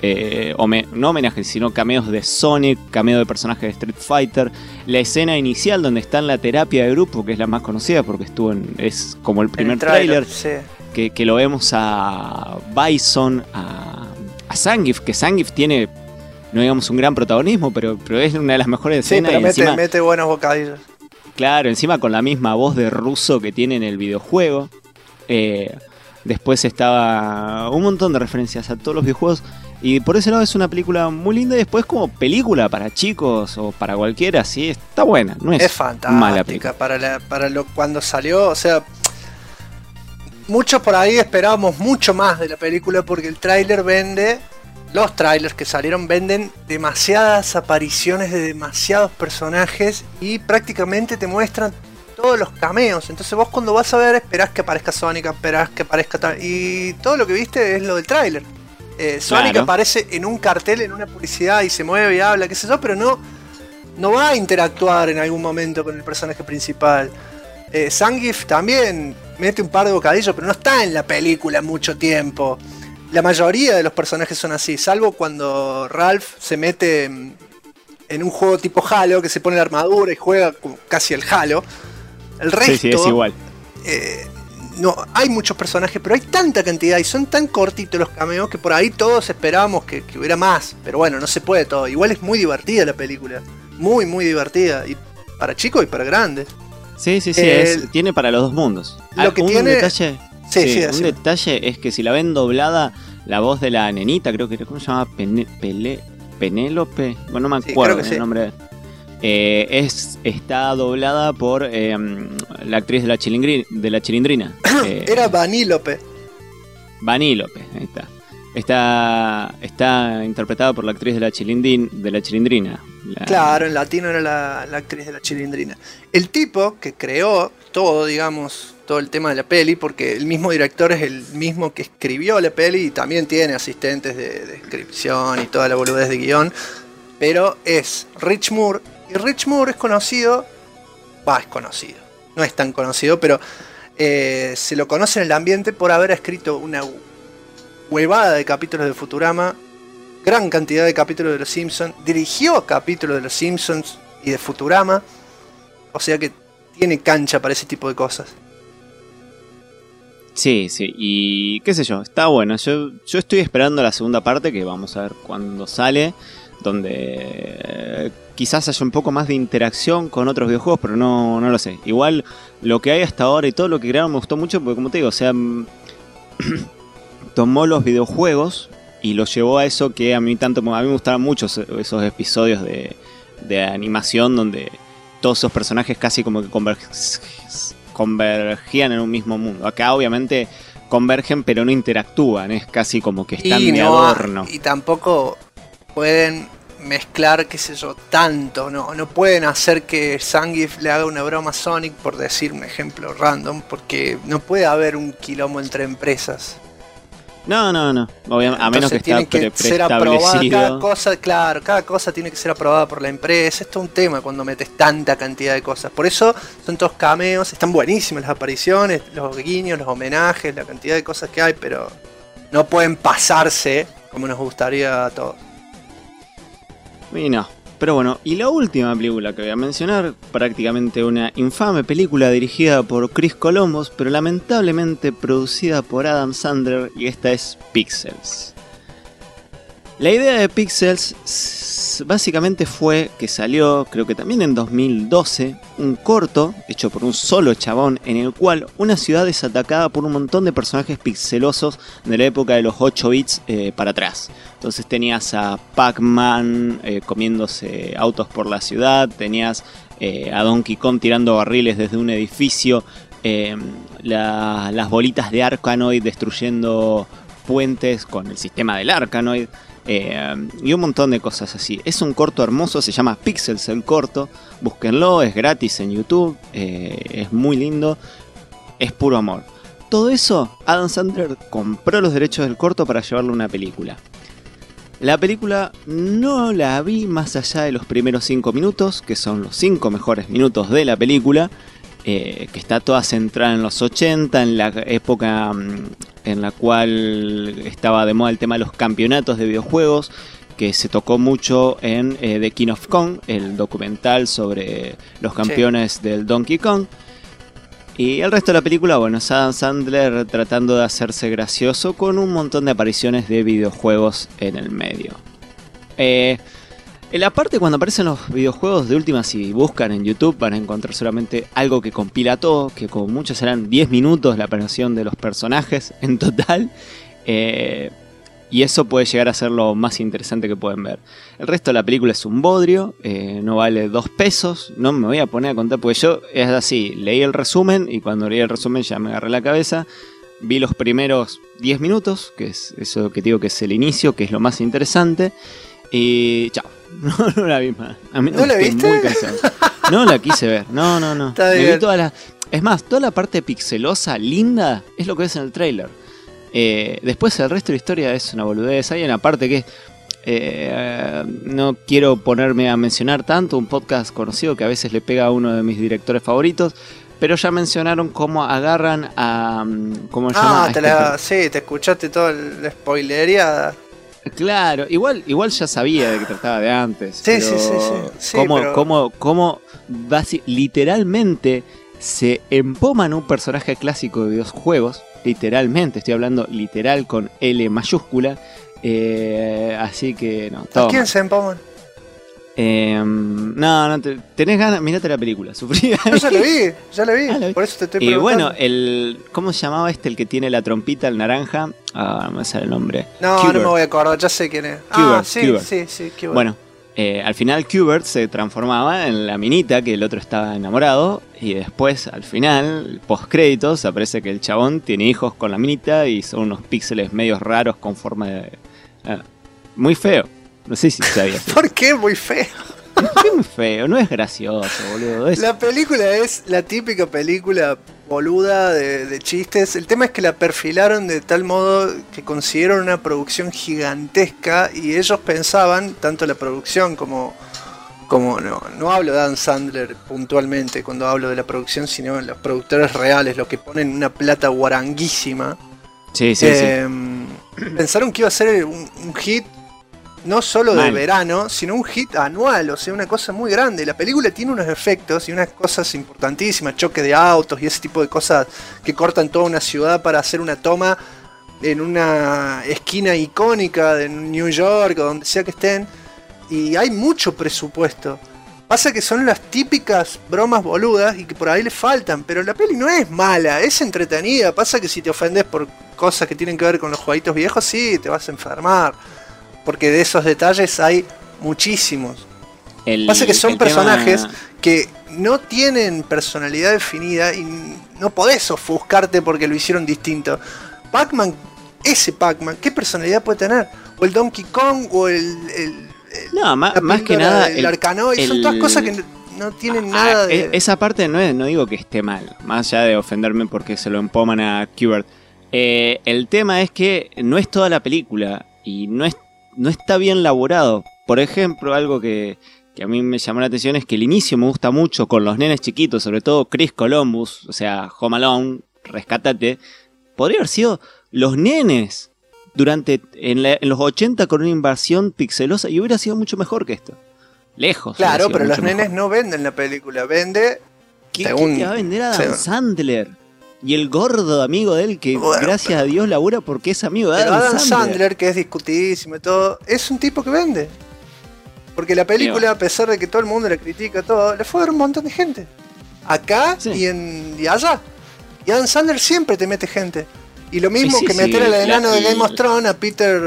no homenajes, sino cameos de Sonic, cameo de personajes de Street Fighter, la escena inicial donde está en la terapia de grupo, que es la más conocida porque es como el primer tráiler, sí. que lo vemos a Bison, a Zangief, que Zangief tiene, no digamos un gran protagonismo, pero es una de las mejores escenas. Sí, pero y encima, mete buenos bocadillos. Claro, encima con la misma voz de ruso que tiene en el videojuego. Después estaba un montón de referencias a todos los videojuegos. Y por ese lado es una película muy linda. Y después como película para chicos o para cualquiera, sí, está buena. No es fantástica mala película. Cuando salió, o sea, muchos por ahí esperábamos mucho más de la película porque el tráiler vende, los trailers que salieron venden demasiadas apariciones de demasiados personajes y prácticamente te muestran todos los cameos. Entonces vos cuando vas a ver esperás que aparezca Sonic, esperás que aparezca tal, y todo lo que viste es lo del tráiler. Sonic aparece en un cartel, en una publicidad y se mueve y habla, qué sé yo, pero no va a interactuar en algún momento con el personaje principal. Zangief también mete un par de bocadillos, pero no está en la película mucho tiempo. La mayoría de los personajes son así, salvo cuando Ralph se mete en un juego tipo Halo, que se pone la armadura y juega casi el Halo. El resto, sí, es igual. No, hay muchos personajes, pero hay tanta cantidad y son tan cortitos los cameos que por ahí todos esperábamos que hubiera más. Pero bueno, no se puede todo. Igual es muy divertida la película. Muy, muy divertida. Y para chicos y para grandes. Sí, tiene para los dos mundos. Lo que tiene... detalle... Sí, un detalle es que si la ven doblada, la voz de la nenita, creo que, ¿cómo se llama? Penélope, bueno, no me acuerdo el nombre. Está doblada por la actriz de la Chilindrina. Era Vanílope. Vanílope, ahí está. Está interpretada por la actriz de la Chilindrina. Claro, en latino era la actriz de la Chilindrina. El tipo que creó todo, digamos, todo el tema de la peli, porque el mismo director es el mismo que escribió la peli y también tiene asistentes de descripción y toda la boludez de guión, pero es Rich Moore. Y Rich Moore es conocido, no es tan conocido, pero se lo conoce en el ambiente por haber escrito una huevada de capítulos de Futurama, gran cantidad de capítulos de Los Simpsons, dirigió capítulos de Los Simpsons y de Futurama, o sea que tiene cancha para ese tipo de cosas. Sí, y qué sé yo, está bueno. Yo estoy esperando la segunda parte, que vamos a ver cuándo sale, donde quizás haya un poco más de interacción con otros videojuegos, pero no lo sé. Igual lo que hay hasta ahora y todo lo que crearon me gustó mucho, porque como te digo, o sea, tomó los videojuegos y los llevó a eso que a mí me gustaban mucho esos episodios de animación donde todos esos personajes casi como que convergían en un mismo mundo. Acá obviamente convergen pero no interactúan, es casi como que están de adorno. Y tampoco pueden mezclar, qué sé yo, tanto, no pueden hacer que Zangief le haga una broma a Sonic, por decir un ejemplo random, porque no puede haber un quilombo entre empresas. No, obviamente, a menos que tiene que ser aprobada cada cosa tiene que ser aprobada por la empresa. Esto es un tema cuando metes tanta cantidad de cosas. Por eso son todos cameos, están buenísimas las apariciones, los guiños, los homenajes, la cantidad de cosas que hay, pero no pueden pasarse como nos gustaría a todos. Y no. Pero bueno, y la última película que voy a mencionar, prácticamente una infame película dirigida por Chris Columbus, pero lamentablemente producida por Adam Sandler, y esta es Pixels. La idea de Pixels básicamente fue que salió, creo que también en 2012, un corto hecho por un solo chabón en el cual una ciudad es atacada por un montón de personajes pixelosos de la época de los 8 bits para atrás. Entonces tenías a Pac-Man comiéndose autos por la ciudad, tenías a Donkey Kong tirando barriles desde un edificio, las bolitas de Arkanoid destruyendo puentes con el sistema del Arkanoid. Y un montón de cosas así. Es un corto hermoso, se llama Pixels el corto. Búsquenlo, es gratis en YouTube. Es muy lindo, es puro amor. Todo eso, Adam Sandler compró los derechos del corto para llevarlo a una película. La película no la vi más allá de los primeros 5 minutos, que son los 5 mejores minutos de la película, que está toda centrada en los 80, en la época en la cual estaba de moda el tema de los campeonatos de videojuegos, que se tocó mucho en The King of Kong, el documental sobre los campeones del Donkey Kong. Y el resto de la película, bueno, es Adam Sandler tratando de hacerse gracioso con un montón de apariciones de videojuegos en el medio. En la parte cuando aparecen los videojuegos, de última, si buscan en YouTube van a encontrar solamente algo que compila todo, que como muchos serán 10 minutos la aparición de los personajes en total. Y eso puede llegar a ser lo más interesante que pueden ver. El resto de la película es un bodrio, no vale 2 pesos, no me voy a poner a contar, porque yo es así, leí el resumen y cuando leí el resumen ya me agarré la cabeza, vi los primeros 10 minutos, que es eso que digo que es el inicio, que es lo más interesante, y chao, no la vi más. A mí ¿No la viste? Muy cansado. No la quise ver, no. Está bien. Es más, toda la parte pixelosa, linda, es lo que ves en el tráiler. Después el resto de la historia es una boludez. Hay una parte que no quiero ponerme a mencionar tanto, un podcast conocido que a veces le pega a uno de mis directores favoritos, pero ya mencionaron cómo agarran a... ¿Cómo se llama? Sí, te escuchaste todo la spoilería. Claro, igual ya sabía de que trataba de antes. Sí. Cómo literalmente se empoman un personaje clásico de videojuegos. Literalmente, estoy hablando literal con L mayúscula. Así que no. ¿A quién se empoman? No, tenés ganas, mirate la película, sufrí. Yo ya la vi, Ah, la vi. por eso te estoy Y preguntando. bueno, ¿cómo se llamaba el que tiene la trompita, el naranja? Ah, no me sale el nombre. No Qbert. me voy a acordar, ya sé quién es. Qbert, Sí, Qbert. sí, Qbert. Bueno, al final Qbert se transformaba en la minita que el otro estaba enamorado. Y después, al final, post créditos, aparece que el chabón tiene hijos con la minita y son unos píxeles medios raros con forma de... muy feo. No sé si sabías. ¿Por qué? Muy feo. Es muy feo, no es gracioso, boludo. La película es la típica película boluda de chistes. El tema es que la perfilaron de tal modo que consiguieron una producción gigantesca y ellos pensaban, tanto la producción como no hablo de Adam Sandler puntualmente cuando hablo de la producción, sino en los productores reales, los que ponen una plata guaranguísima. Sí. Pensaron que iba a ser un hit no solo de Mal. verano, sino un hit anual, o sea, una cosa muy grande. La película tiene unos efectos y unas cosas importantísimas, choque de autos y ese tipo de cosas que cortan toda una ciudad para hacer una toma en una esquina icónica de New York o donde sea que estén. Y hay mucho presupuesto. Pasa que son las típicas bromas boludas y que por ahí le faltan, pero la peli no es mala, es entretenida. Pasa que si te ofendes por cosas que tienen que ver con los jueguitos viejos, sí, te vas a enfermar. Porque de esos detalles hay muchísimos. Pasa que son personajes que no tienen personalidad definida y no podés ofuscarte porque lo hicieron distinto. Pac-Man, ese Pac-Man, ¿qué personalidad puede tener? O el Donkey Kong o No, más que píldora nada. del Arkanoid, son todas cosas que no tienen nada de... Esa parte no digo que esté mal, más allá de ofenderme porque se lo empoman a Qbert. El tema es que no es toda la película y no está bien laburado. Por ejemplo, algo que a mí me llamó la atención es que el inicio me gusta mucho con los nenes chiquitos, sobre todo Chris Columbus, o sea, Home Alone, Rescátate. Podría haber sido los nenes en los 80 con una invasión pixelosa y hubiera sido mucho mejor que esto. Lejos. Claro, pero los mucho nenes mejor. no venden la película, vende... ¿Qué te va a vender Adam Sandler? Y el gordo amigo de él que Bueno, gracias a Dios labura porque es amigo de Pero Adam Adam Sandler. Sandler, que es discutidísimo y todo, es un tipo que vende. Porque la película, a pesar de que todo el mundo la critica, todo, le fue a ver un montón de gente. Acá Sí. y allá. Y Adam Sandler siempre te mete gente. Y lo mismo Sí, que sí, meter al enano de la- Game of Thrones a Peter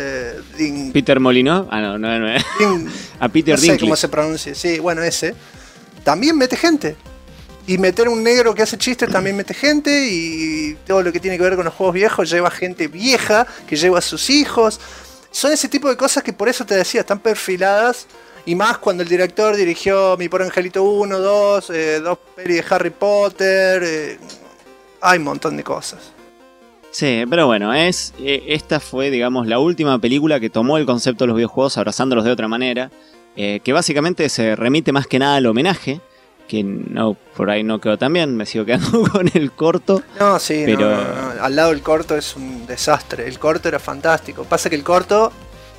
Peter Molyneux. No. A Peter no sé Dinklage. cómo se pronuncia. Sí, bueno, ese. También mete gente. Y meter un negro que hace chistes también mete gente. Y todo lo que tiene que ver con los juegos viejos lleva gente vieja que lleva a sus hijos. Son ese tipo de cosas que por eso te decía, están perfiladas. Y más cuando el director dirigió Mi Pobre Angelito 1, 2, dos pelis de Harry Potter. Hay un montón de cosas. Sí, pero bueno, esta fue, digamos, la última película que tomó el concepto de los videojuegos abrazándolos de otra manera. Que básicamente se remite más que nada al homenaje. Que no, por ahí no quedó tan bien, me sigo quedando con el corto. No, sí, Pero- no. Al lado del corto es un desastre. El corto era fantástico. Pasa que el corto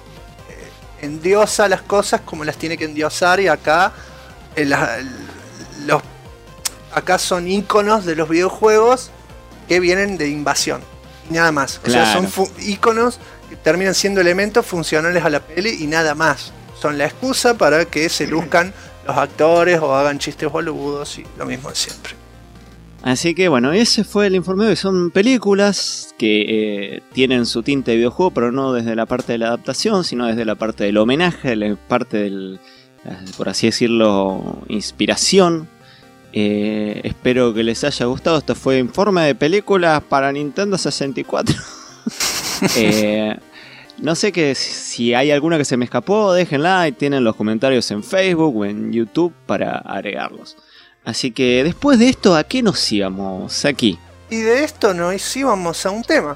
endiosa las cosas como las tiene que endiosar y acá acá son íconos de los videojuegos que vienen de invasión y nada más. O sea, Claro. son íconos que terminan siendo elementos funcionales a la peli y nada más. Son la excusa para que se luzcan los actores o hagan chistes boludos y lo mismo de siempre. Así que bueno, ese fue el informe de hoy. Son películas que tienen su tinte de videojuego, pero no desde la parte de la adaptación, sino desde la parte del homenaje, la parte del, por así decirlo, inspiración. Espero que les haya gustado. Esto fue informe de películas para Nintendo 64. No sé si hay alguna que se me escapó, déjenla y tienen los comentarios en Facebook o en YouTube para agregarlos. Así que después de esto, ¿a qué nos íbamos aquí? Y de esto nos íbamos a un tema.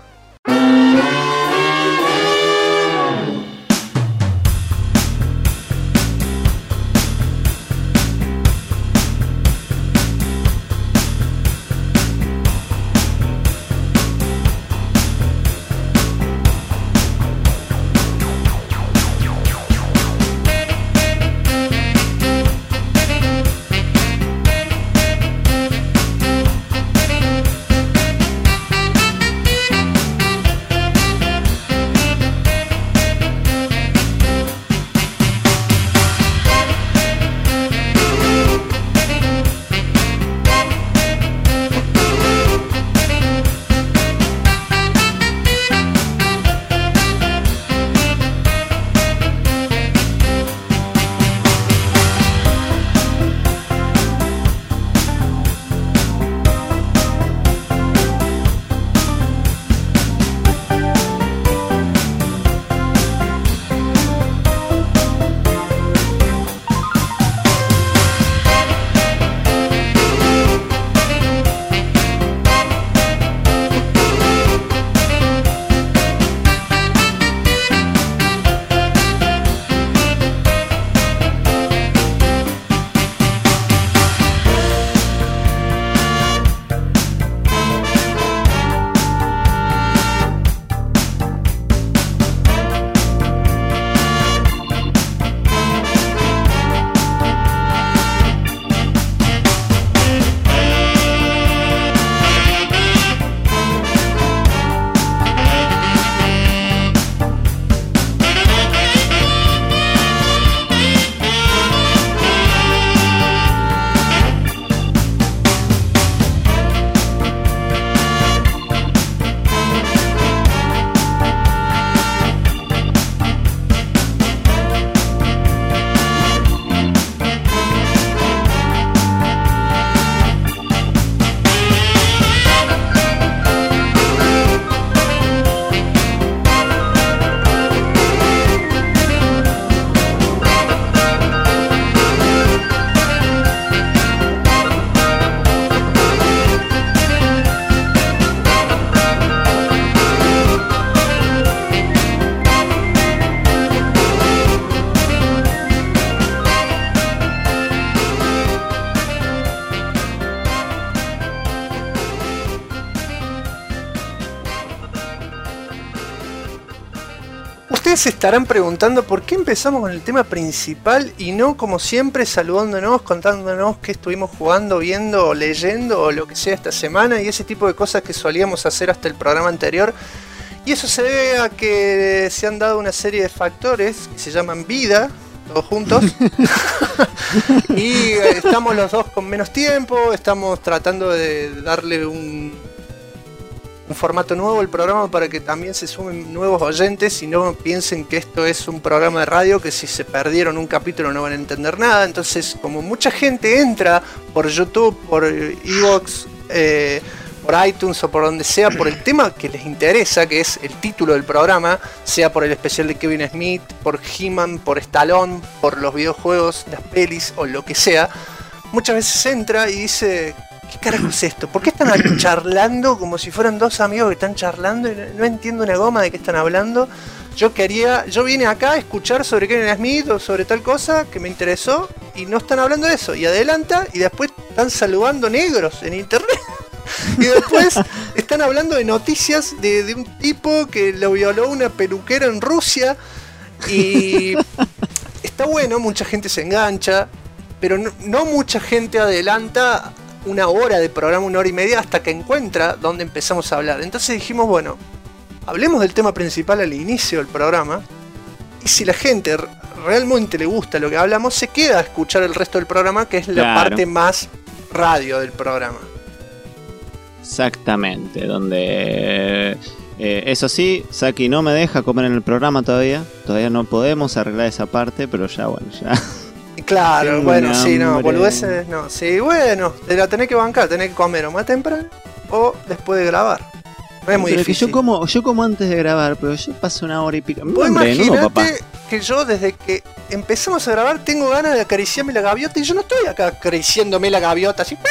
Ustedes se estarán preguntando por qué empezamos con el tema principal y no como siempre saludándonos, contándonos qué estuvimos jugando, viendo o leyendo o lo que sea esta semana y ese tipo de cosas que solíamos hacer hasta el programa anterior. Y eso se debe a que se han dado una serie de factores que se llaman vida, todos juntos. Y estamos los dos con menos tiempo, estamos tratando de darle un formato nuevo al programa para que también se sumen nuevos oyentes y no piensen que esto es un programa de radio que si se perdieron un capítulo no van a entender nada. Entonces, como mucha gente entra por YouTube, por Evox, por iTunes o por donde sea, por el tema que les interesa, que es el título del programa, sea por el especial de Kevin Smith, por He-Man, por Stallone, por los videojuegos, las pelis o lo que sea, muchas veces entra y dice: ¿qué carajo es esto? ¿Por qué están charlando como si fueran dos amigos que están charlando y no entiendo una goma de qué están hablando? Yo vine acá a escuchar sobre Kevin Smith o sobre tal cosa que me interesó y no están hablando de eso. Y adelanta y después están saludando negros en internet. Y después están hablando de noticias de un tipo que lo violó una peluquera en Rusia. Y está bueno, mucha gente se engancha, pero no mucha gente adelanta una hora de programa, 1 hora y media, hasta que encuentra donde empezamos a hablar. Entonces dijimos, bueno, hablemos del tema principal al inicio del programa. Y si la gente realmente le gusta lo que hablamos, se queda a escuchar el resto del programa, que es la parte más radio del programa. Exactamente, donde eso sí, Saki no me deja comer en el programa todavía no podemos arreglar esa parte, pero ya bueno, ya. Claro, tengo bueno, sí, hambre. no, boludeces, no, sí, bueno, te la tenés que bancar, tenés que comer o más temprano o después de grabar. No es muy pero difícil. Que yo como antes de grabar, pero yo paso 1 hora y pico. Vos imaginate que yo desde que empezamos a grabar tengo ganas de acariciarme la gaviota y yo no estoy acá acariciándome la gaviota así.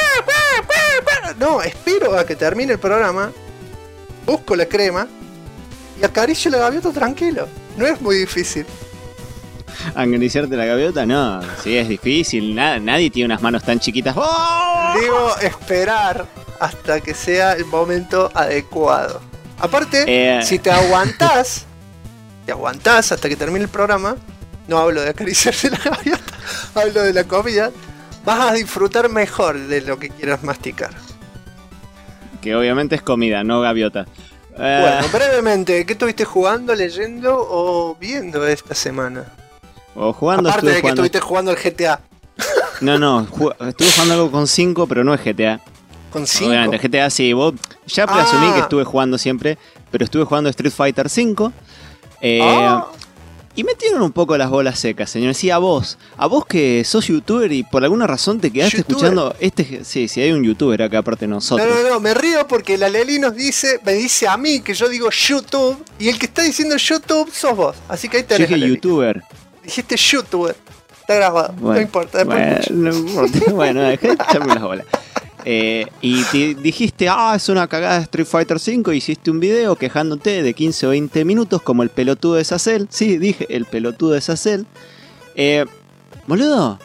No, espero a que termine el programa, busco la crema y acaricio la gaviota tranquilo. No es muy difícil. ¿Acariciarte la gaviota? No, sí, es difícil. Nadie tiene unas manos tan chiquitas. ¡Oh! Digo, esperar hasta que sea el momento adecuado. Aparte, si te aguantás hasta que termine el programa, no hablo de acariciarse la gaviota, hablo de la comida, vas a disfrutar mejor de lo que quieras masticar. Que obviamente es comida, no gaviota. Bueno, brevemente, ¿qué estuviste jugando, leyendo o viendo esta semana? O jugando. Aparte de que estuviste jugando el GTA. No, estuve jugando algo con 5, pero no es GTA. ¿Con 5? Obviamente, GTA sí, vos ya presumí que estuve jugando siempre, pero estuve jugando Street Fighter 5. Y me tienen un poco las bolas secas, señor. Sí, a vos que sos youtuber y por alguna razón te quedaste escuchando sí, hay un youtuber acá aparte de nosotros. No, me río porque la Leli me dice a mí que yo digo YouTube y el que está diciendo YouTube sos vos. Así que ahí tenés. Yo dije youtuber. Dijiste youtuber. Está grabado, bueno, no importa. Bueno, dejé de echarme las bolas. Y te dijiste, es una cagada de Street Fighter 5. Hiciste un video quejándote de 15 o 20 minutos como el pelotudo de Sacel. Sí, dije el pelotudo de Sacel. Boludo,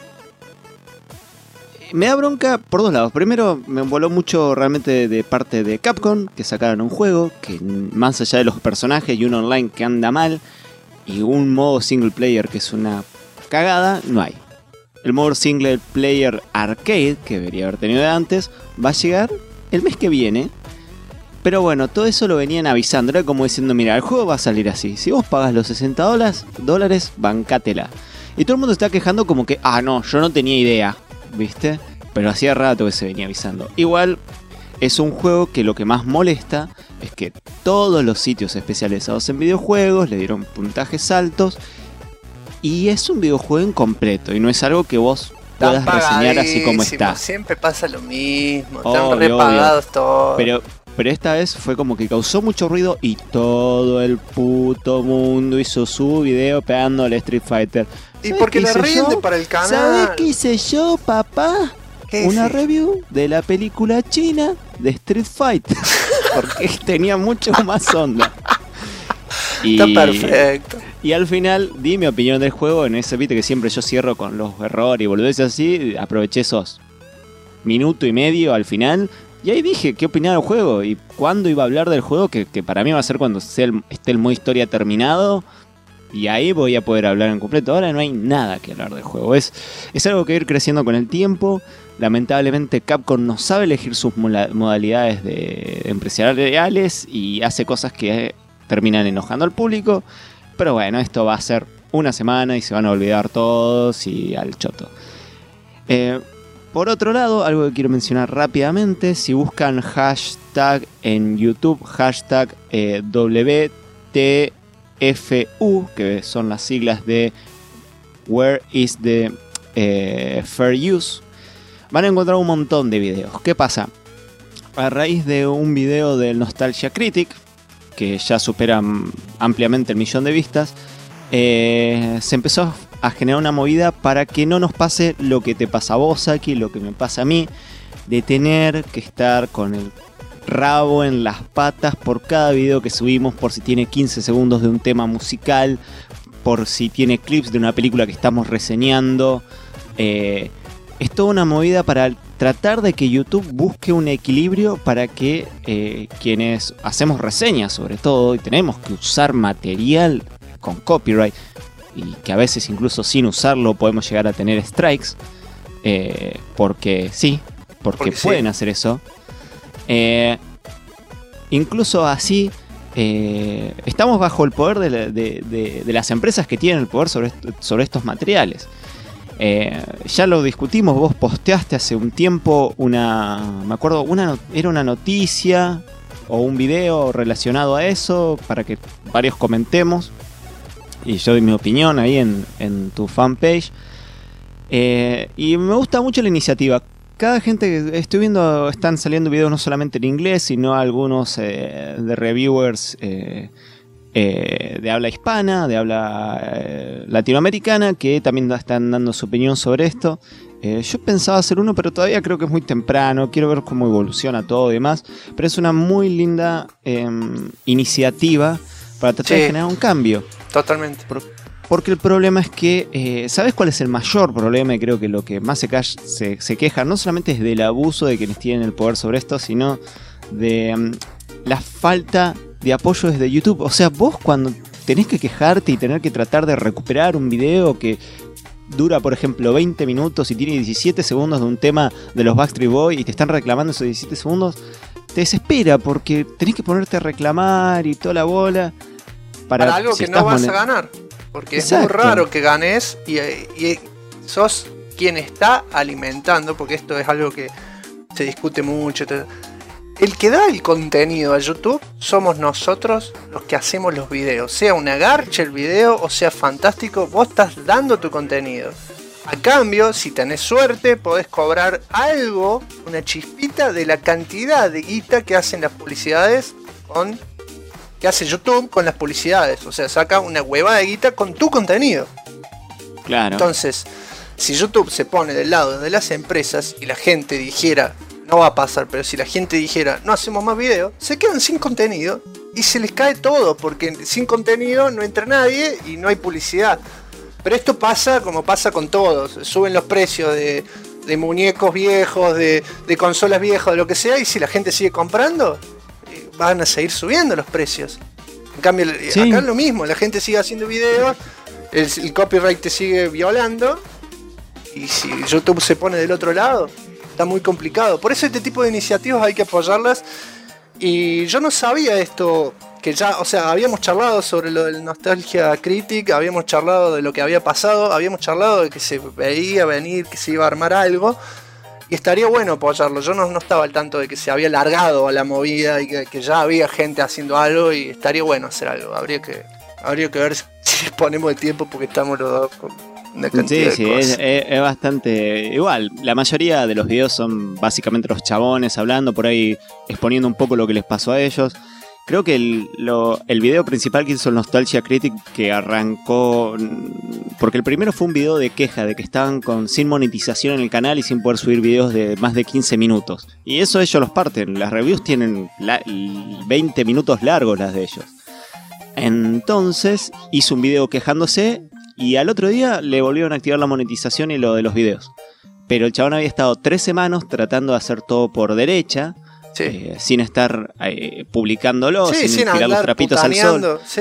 me da bronca por dos lados. Primero, me voló mucho realmente de parte de Capcom, que sacaron un juego que más allá de los personajes y un online que anda mal y un modo single player que es una cagada, no hay. El modo single player arcade, que debería haber tenido de antes, va a llegar el mes que viene. Pero bueno, todo eso lo venían avisando. Era como diciendo, mira, el juego va a salir así. Si vos pagas los $60, bancátela. Y todo el mundo está quejando como que, no, yo no tenía idea, ¿viste? Pero hacía rato que se venía avisando. Igual, es un juego que lo que más molesta es que todos los sitios especializados en videojuegos le dieron puntajes altos. Y es un videojuego incompleto y no es algo que vos puedas reseñar así como está. Siempre pasa lo mismo, están repagados todos. Pero esta vez fue como que causó mucho ruido y todo el puto mundo hizo su video pegándole a Street Fighter. Y porque le rinde para el canal. ¿Sabés qué hice yo, papá? Una review de la película china de Street Fighter. Porque tenía mucho más onda. Está perfecto. Y al final di mi opinión del juego. En ese viste que siempre yo cierro con los errores y boludeces así. Aproveché esos minuto y medio al final. Y ahí dije qué opinaba del juego. Y cuándo iba a hablar del juego. Que para mí va a ser cuando esté el modo historia terminado. y ahí voy a poder hablar en completo. Ahora no hay nada que hablar del juego. Es algo que va a ir creciendo con el tiempo. Lamentablemente Capcom no sabe elegir sus modalidades de empresariales y hace cosas que terminan enojando al público. Pero bueno, esto va a ser una semana y se van a olvidar todos y al choto. Por otro lado, algo que quiero mencionar rápidamente, si buscan hashtag en YouTube, hashtag WTFU, que son las siglas de Where is the Fair Use, van a encontrar un montón de videos. ¿Qué pasa? A raíz de un video del Nostalgia Critic, que ya supera ampliamente el 1.000.000 de vistas, se empezó a generar una movida para que no nos pase lo que te pasa a vos, Aki, lo que me pasa a mí, de tener que estar con el rabo en las patas por cada video que subimos, por si tiene 15 segundos de un tema musical, por si tiene clips de una película que estamos reseñando. Es toda una movida para tratar de que YouTube busque un equilibrio para que quienes hacemos reseñas, sobre todo, y tenemos que usar material con copyright, y que a veces incluso sin usarlo podemos llegar a tener strikes, porque pueden hacer eso. Incluso así, estamos bajo el poder de las empresas que tienen el poder sobre estos materiales. Ya lo discutimos, vos posteaste hace un tiempo era una noticia o un video relacionado a eso para que varios comentemos y yo doy mi opinión ahí en tu fanpage, y me gusta mucho la iniciativa. Cada gente que estoy viendo están saliendo videos no solamente en inglés, sino algunos de reviewers de habla hispana, de habla latinoamericana, que también están dando su opinión sobre esto. Yo pensaba hacer uno, pero todavía creo que es muy temprano. Quiero ver cómo evoluciona todo y demás. Pero es una muy linda iniciativa para tratar de generar un cambio. Totalmente. Porque el problema es que, ¿sabes cuál es el mayor problema? Y creo que lo que más se queja no solamente es del abuso de quienes tienen el poder sobre esto, sino de la falta de apoyo desde YouTube. O sea, vos cuando tenés que quejarte y tener que tratar de recuperar un video que dura, por ejemplo, 20 minutos y tiene 17 segundos de un tema de los Backstreet Boys y te están reclamando esos 17 segundos, te desespera porque tenés que ponerte a reclamar y toda la bola para algo que no vas a ganar. Porque Exacto. Es muy raro que ganes y sos quien está alimentando, porque esto es algo que se discute mucho. El que da el contenido a YouTube somos nosotros los que hacemos los videos. Sea una garcha el video o sea fantástico, vos estás dando tu contenido. A cambio, si tenés suerte, podés cobrar algo, una chispita de la cantidad de guita que hacen las publicidades que hace YouTube con las publicidades. O sea, saca una huevada de guita con tu contenido. Claro. Entonces, si YouTube se pone del lado de las empresas y la gente dijera, no va a pasar, pero si la gente dijera, no hacemos más videos, se quedan sin contenido y se les cae todo, porque sin contenido no entra nadie y no hay publicidad. Pero esto pasa como pasa con todos. Suben los precios de muñecos viejos, de consolas viejas, de lo que sea, y si la gente sigue comprando, van a seguir subiendo los precios. En cambio, sí. Acá es lo mismo, la gente sigue haciendo videos, el copyright te sigue violando, y si YouTube se pone del otro lado, está muy complicado. Por eso este tipo de iniciativas hay que apoyarlas. Y yo no sabía esto, que ya, o sea, habíamos charlado sobre lo del Nostalgia Critic, habíamos charlado de lo que había pasado, habíamos charlado de que se veía venir, que se iba a armar algo. Y estaría bueno apoyarlo. Yo no estaba al tanto de que se había largado a la movida y que ya había gente haciendo algo, y estaría bueno hacer algo. Habría que ver si disponemos de tiempo, porque estamos los dos con una cantidad de cosas. Es bastante igual. La mayoría de los videos son básicamente los chabones hablando por ahí, exponiendo un poco lo que les pasó a ellos. Creo que el video principal que hizo el Nostalgia Critic, que arrancó porque el primero fue un video de queja de que estaban sin monetización en el canal y sin poder subir videos de más de 15 minutos. Y eso ellos los parten. Las reviews tienen 20 minutos largos, las de ellos. Entonces hizo un video quejándose y al otro día le volvieron a activar la monetización y lo de los videos. Pero el chabón había estado 3 semanas tratando de hacer todo por derecha. Sí. Sin estar publicándolo, sin tirar los trapitos al sol. Sí.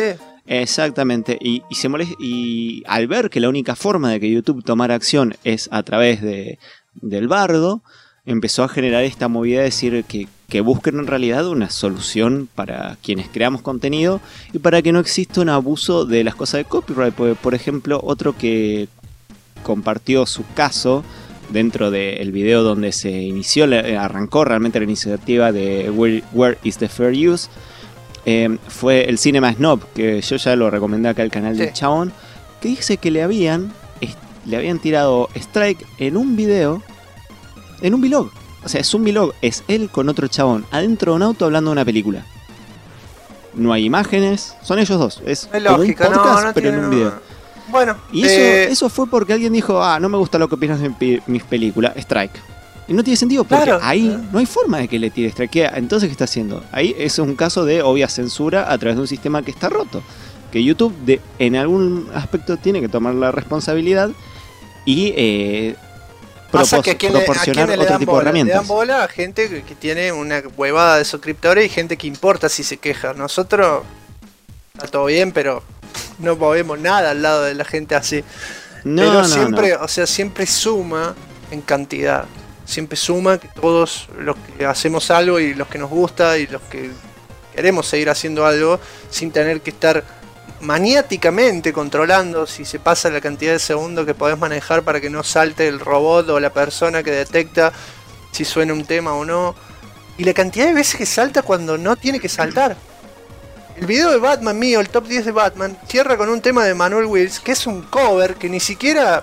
Exactamente, y se y al ver que la única forma de que YouTube tomara acción es a través del bardo, empezó a generar esta movida de decir que busquen en realidad una solución para quienes creamos contenido y para que no exista un abuso de las cosas de copyright. Por ejemplo, otro que compartió su caso dentro del video donde se inició, arrancó realmente la iniciativa de Where is the Fair Use, fue el Cinema Snob, que yo ya lo recomendé acá al canal del chabón, que dice que le habían tirado strike en un video, en un vlog. O sea, es un vlog, es él con otro chabón adentro de un auto hablando de una película. No hay imágenes, son ellos dos. Es como lógica, un podcast, no pero tiene, en un video. Bueno, y eso fue porque alguien dijo, no me gusta lo que opinas de mis películas, strike. Y no tiene sentido porque ahí no hay forma de que le tire strike. Entonces, ¿qué está haciendo? Ahí es un caso de obvia censura a través de un sistema que está roto. Que YouTube en algún aspecto tiene que tomar la responsabilidad y proporcionar otro tipo de herramientas. Le dan bola a gente que tiene una huevada de suscriptores y gente que importa si se queja. Nosotros, está todo bien, pero no movemos nada al lado de la gente así. Pero siempre, o sea, siempre suma en cantidad. Siempre suma que todos los que hacemos algo y los que nos gusta y los que queremos seguir haciendo algo sin tener que estar maniáticamente controlando si se pasa la cantidad de segundos que podés manejar para que no salte el robot o la persona que detecta si suena un tema o no. Y la cantidad de veces que salta cuando no tiene que saltar. El video de Batman mío, el top 10 de Batman, cierra con un tema de Manuel Wills, que es un cover que ni siquiera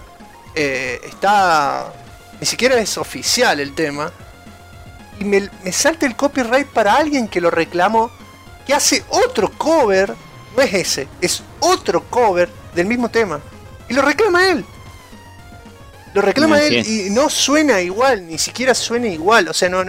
ni siquiera es oficial el tema. Y me salta el copyright para alguien que lo reclamó, que hace otro cover, no es ese, es otro cover del mismo tema. Y lo reclama él. Lo reclama él y no suena igual, ni siquiera suena igual. O sea, no.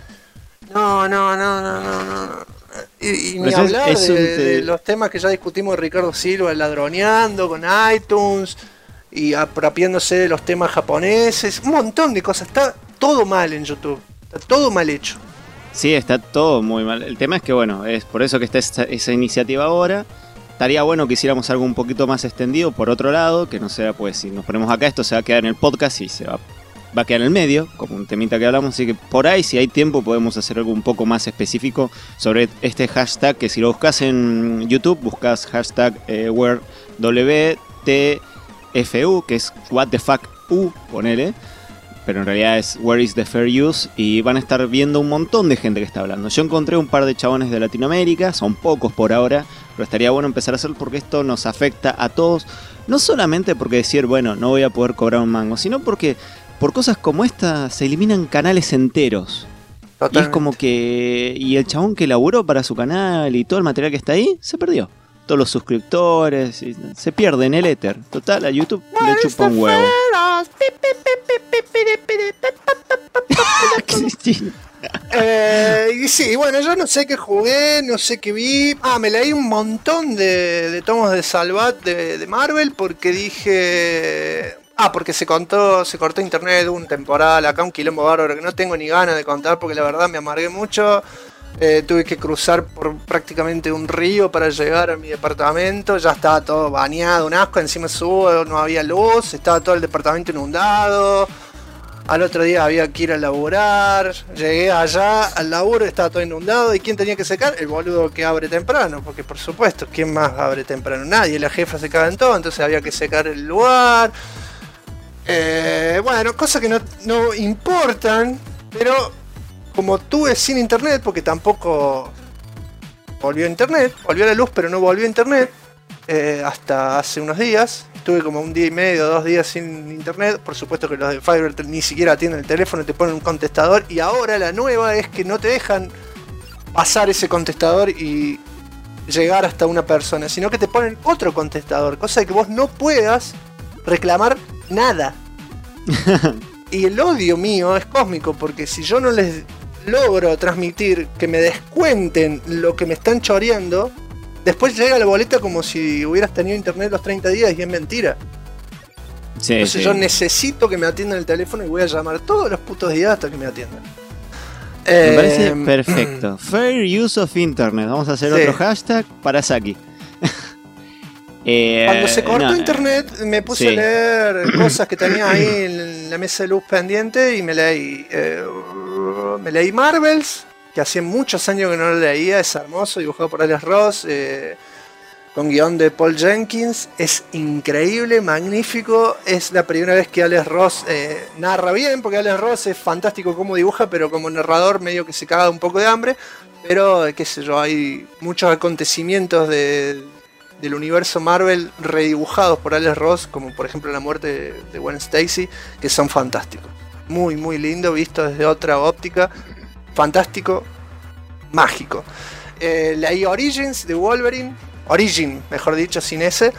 Y ni hablar de los temas que ya discutimos de Ricardo Silva, ladroneando con iTunes y apropiándose de los temas japoneses, un montón de cosas. Está todo mal en YouTube, está todo mal hecho. Sí, está todo muy mal. El tema es que, bueno, es por eso que está esa iniciativa ahora. Estaría bueno que hiciéramos algo un poquito más extendido, por otro lado, que no sea, pues, si nos ponemos acá, esto se va a quedar en el podcast y se va a quedar en el medio, como un temita que hablamos, así que por ahí, si hay tiempo, podemos hacer algo un poco más específico sobre este hashtag, que si lo buscas en YouTube, buscas hashtag WTFU, que es What the fuck U, ponele, pero en realidad es Where is the Fair Use, y van a estar viendo un montón de gente que está hablando. Yo encontré un par de chabones de Latinoamérica, son pocos por ahora, pero estaría bueno empezar a hacerlo porque esto nos afecta a todos, no solamente porque decir, bueno, no voy a poder cobrar un mango, sino porque por cosas como esta se eliminan canales enteros. Totalmente. Y es como que... Y el chabón que laburó para su canal y todo el material que está ahí, se perdió. Todos los suscriptores, se pierde en el éter. Total, a YouTube le chupa un huevo. Y sí, bueno, yo no sé qué jugué, no sé qué vi. Me leí un montón de tomos de Salvat de Marvel porque dije... porque se cortó internet, un temporal, acá un quilombo bárbaro que no tengo ni ganas de contar porque la verdad me amargué mucho. Tuve que cruzar por prácticamente un río para llegar a mi departamento, ya estaba todo bañado, un asco, encima subo, no había luz, estaba todo el departamento inundado. Al otro día había que ir a laburar, llegué allá al laburo, estaba todo inundado. ¿Y quién tenía que secar? El boludo que abre temprano, porque por supuesto, ¿quién más abre temprano? Nadie, la jefa se caga en todo, entonces había que secar el lugar. Bueno, cosas que no importan, pero como tuve sin internet, porque tampoco volvió a internet, volvió a la luz, pero no volvió a internet, hasta hace unos días. Estuve como un día y medio, 2 días sin internet. Por supuesto que los de Fiverr ni siquiera atienden el teléfono, te ponen un contestador. Y ahora la nueva es que no te dejan pasar ese contestador y llegar hasta una persona, sino que te ponen otro contestador, cosa de que vos no puedas reclamar nada. Y el odio mío es cósmico, porque si yo no les logro transmitir que me descuenten lo que me están choreando, después llega la boleta como si hubieras tenido internet los 30 días y es mentira. Sí, entonces yo necesito que me atiendan el teléfono y voy a llamar todos los putos días hasta que me atiendan. Me parece perfecto. Fair use of internet. Vamos a hacer otro hashtag para Saki. Cuando se cortó no, internet me puse sí. a leer cosas que tenía ahí en la mesa de luz pendiente y me leí Marvels, que hacía muchos años que no lo leía, es hermoso, dibujado por Alex Ross, con guión de Paul Jenkins, es increíble, magnífico, es la primera vez que Alex Ross narra bien, porque Alex Ross es fantástico como dibuja, pero como narrador medio que se caga un poco de hambre, pero qué sé yo, hay muchos acontecimientos del universo Marvel redibujados por Alex Ross, como por ejemplo la muerte de Gwen Stacy, que son fantásticos. Muy, muy lindo, visto desde otra óptica. Fantástico, mágico. Leí Origins de Wolverine, Origin, mejor dicho, sin ese,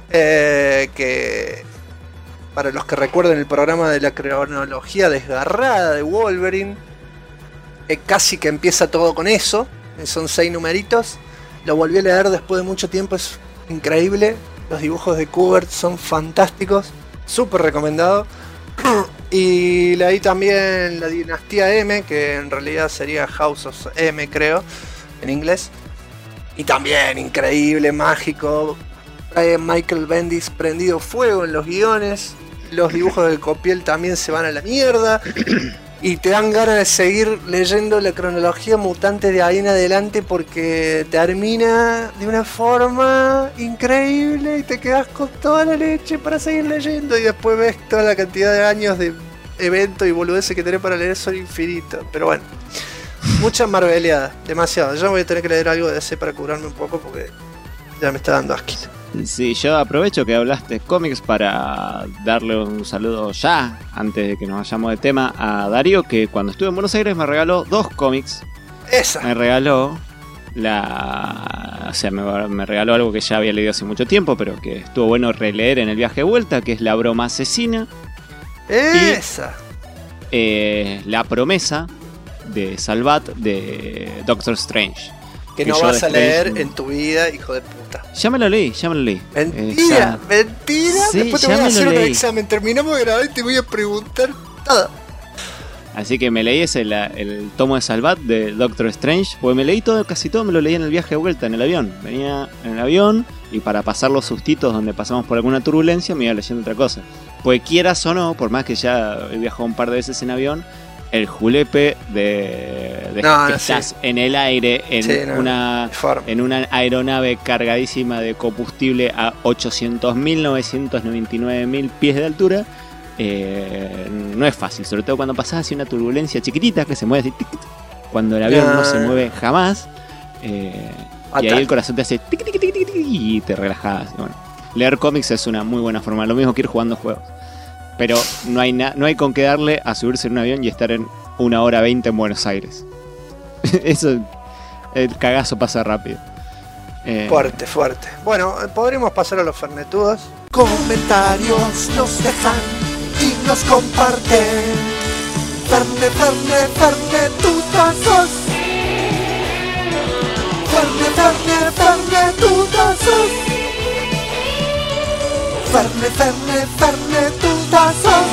que para los que recuerden el programa de la cronología desgarrada de Wolverine, casi que empieza todo con eso, son 6 numeritos. Lo volví a leer después de mucho tiempo, es increíble. Los dibujos de Kubert son fantásticos, súper recomendado. Y leí también la Dinastía M, que en realidad sería House of M, creo, en inglés. Y también increíble, mágico. Michael Bendis prendido fuego en los guiones. Los dibujos de Copiel también se van a la mierda. Y te dan ganas de seguir leyendo la cronología mutante de ahí en adelante, porque termina de una forma increíble y te quedas con toda la leche para seguir leyendo. Y después ves toda la cantidad de años de eventos y boludeces que tenés para leer, son infinitos. Pero bueno, muchas marveleadas, demasiado. Yo voy a tener que leer algo de ese para curarme un poco, porque ya me está dando asquito. Sí, yo aprovecho que hablaste cómics para darle un saludo ya, antes de que nos vayamos de tema, a Darío, que cuando estuve en Buenos Aires me regaló 2 cómics. Esa. Me regaló me regaló algo que ya había leído hace mucho tiempo, pero que estuvo bueno releer en el viaje de vuelta, que es La Broma Asesina. Esa. Y La Promesa de Salvat de Doctor Strange. Que no vas a leer en tu vida, hijo de puta. Ya me lo leí. Mentira, mentira. Sí, después te ya voy a me hacer lo un leí. examen. Terminamos de grabar y te voy a preguntar todo. Así que me leí el tomo de Salvat de Doctor Strange. Porque me leí casi todo me lo leí en el viaje de vuelta, en el avión. Venía en el avión y para pasar los sustitos donde pasamos por alguna turbulencia me iba leyendo otra cosa. Pues quieras o no, por más que ya he viajado un par de veces en avión, el julepe de que estás en el aire en una aeronave cargadísima de combustible a 800.999.000 pies de altura, no es fácil, sobre todo cuando pasás hacia una turbulencia chiquitita que se mueve así, tic, tic, cuando el avión no se mueve jamás, y ahí el corazón te hace tic, tic, tic, tic, tic, y te relajás. Bueno, leer cómics es una muy buena forma, lo mismo que ir jugando juegos. Pero no hay con qué darle a subirse en un avión y estar en 1 hora 20 en Buenos Aires. Eso, el cagazo pasa rápido. Fuerte. Bueno, podríamos pasar a los fernetudos. Comentarios nos dejan y nos comparten. Fernetutazos. Fernetutazos. Fernetutazos.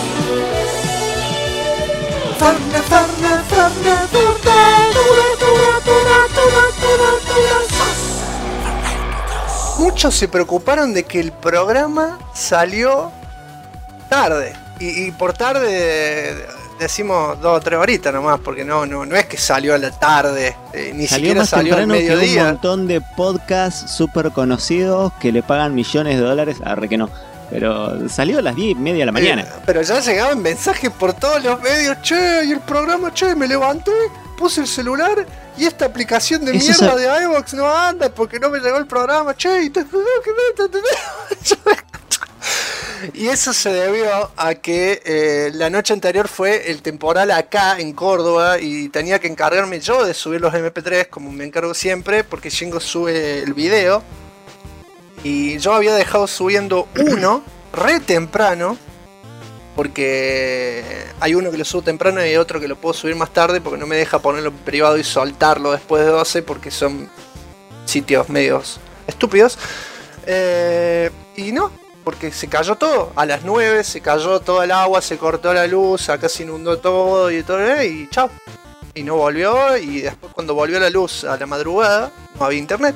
Muchos se preocuparon de que el programa salió tarde. Y por tarde decimos 2 o 3 horitas nomás, porque no es que salió a la tarde, ni siquiera salió al mediodía. Que un montón de podcasts súper conocidos que le pagan millones de dólares. Arre que no. Pero salió a las 10:30 de la mañana. Pero ya llegaban mensajes por todos los medios. Che, y el programa, me levanté, puse el celular y esta aplicación de mierda de iVoox no anda porque no me llegó el programa. Che, y eso se debió a que la noche anterior fue el temporal acá en Córdoba y tenía que encargarme yo de subir los MP3 como me encargo siempre, porque Shingo sube el video. Y yo había dejado subiendo uno re temprano, porque hay uno que lo subo temprano y otro que lo puedo subir más tarde, porque no me deja ponerlo en privado y soltarlo después de 12, porque son sitios medios estúpidos. Y no, porque se cayó todo. A las 9 se cayó todo el agua, se cortó la luz, acá se inundó todo y y chao. Y no volvió, y después cuando volvió la luz a la madrugada no había internet.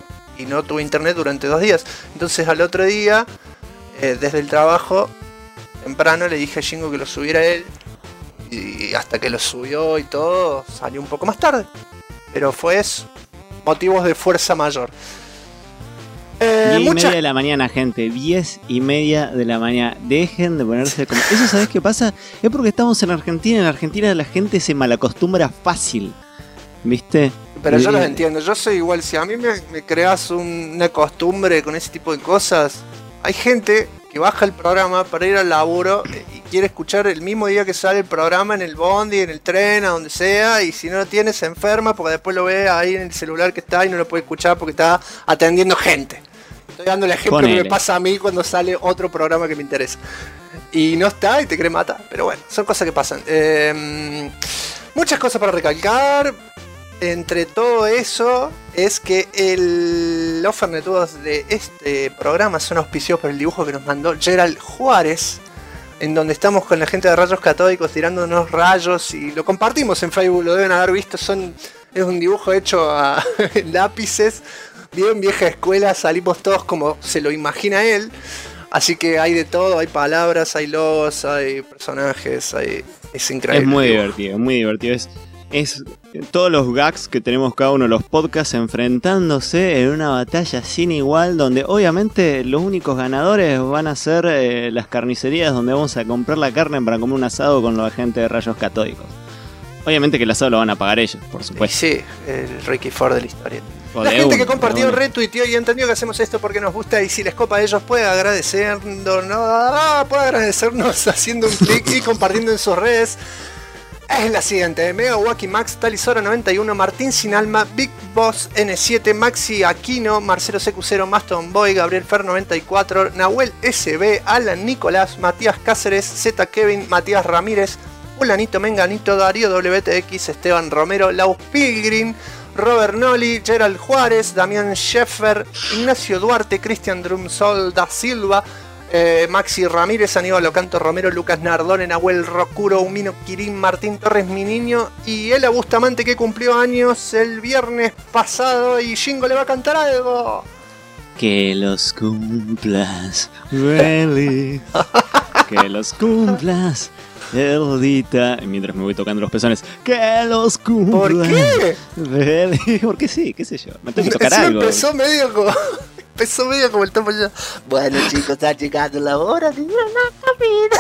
y no tuve internet durante 2 días. Entonces al otro día, desde el trabajo, temprano le dije a Jingo que lo subiera él. Y hasta que lo subió y todo, salió un poco más tarde. Pero fue eso. Motivos de fuerza mayor. 10:30 de la mañana, gente. 10:30 de la mañana. Dejen de ponerse como... Eso, ¿sabés qué pasa? Es porque estamos en Argentina. En Argentina la gente se malacostumbra fácil. ¿Viste? Pero yo los entiendo. Yo soy igual. Si a mí me creas una costumbre con ese tipo de cosas, hay gente que baja el programa para ir al laburo y quiere escuchar el mismo día que sale el programa en el bondi, en el tren, a donde sea, y si no lo tiene se enferma porque después lo ve ahí en el celular que está y no lo puede escuchar porque está atendiendo gente. Estoy dando el ejemplo que me pasa a mí cuando sale otro programa que me interesa. Y no está y te quiere matar. Pero bueno, son cosas que pasan. Muchas cosas para recalcar. Entre todo eso es que los fernetudos de este programa son auspiciados por el dibujo que nos mandó Gerald Juárez, en donde estamos con la gente de Rayos Catódicos tirándonos rayos y lo compartimos en Facebook, lo deben haber visto. Es un dibujo hecho a lápices, bien vieja escuela, salimos todos como se lo imagina él. Así que hay de todo, hay palabras, hay logos, hay personajes, es increíble. Es muy divertido, muy divertido. Es todos los gags que tenemos cada uno de los podcasts enfrentándose en una batalla sin igual, donde obviamente los únicos ganadores van a ser las carnicerías donde vamos a comprar la carne para comer un asado con los agentes de Rayos Catódicos. Obviamente que el asado lo van a pagar ellos, por supuesto. Sí, el Ricky Ford de la historia. La gente que compartió, retuiteó y entendió que hacemos esto porque nos gusta, y si les copa a ellos puede agradecernos haciendo un clic y compartiendo en sus redes. Es la siguiente: Mega Wacky Max, Talisora 91, Martín Sin Alma, Big Boss N7, Maxi Aquino, Marcelo CQ0, Maston Boy, Gabriel Fer 94, Nahuel SB, Alan Nicolás, Matías Cáceres, Z Kevin, Matías Ramírez, Ulanito Menganito, Darío WTX, Esteban Romero, Laus Pilgrim, Robert Noli, Gerald Juárez, Damián Scheffer, Ignacio Duarte, Cristian Drumsol da Silva, Maxi Ramírez, Aníbal Ocanto Romero, Lucas Nardone, Nahuel Rocuro, Humino Quirín, Martín Torres, mi niño, y Ela Bustamante, que cumplió años el viernes pasado, y Jingo le va a cantar algo. Que los cumplas feliz. Que los cumplas, Eldita. Mientras me voy tocando los pezones. Que los cumplas. ¿Por qué? Feliz. Porque sí, qué sé yo. Me tengo que tocar algo. Empezó medio como el topo ya. Bueno, chicos, está llegando la hora de ir a la cabina.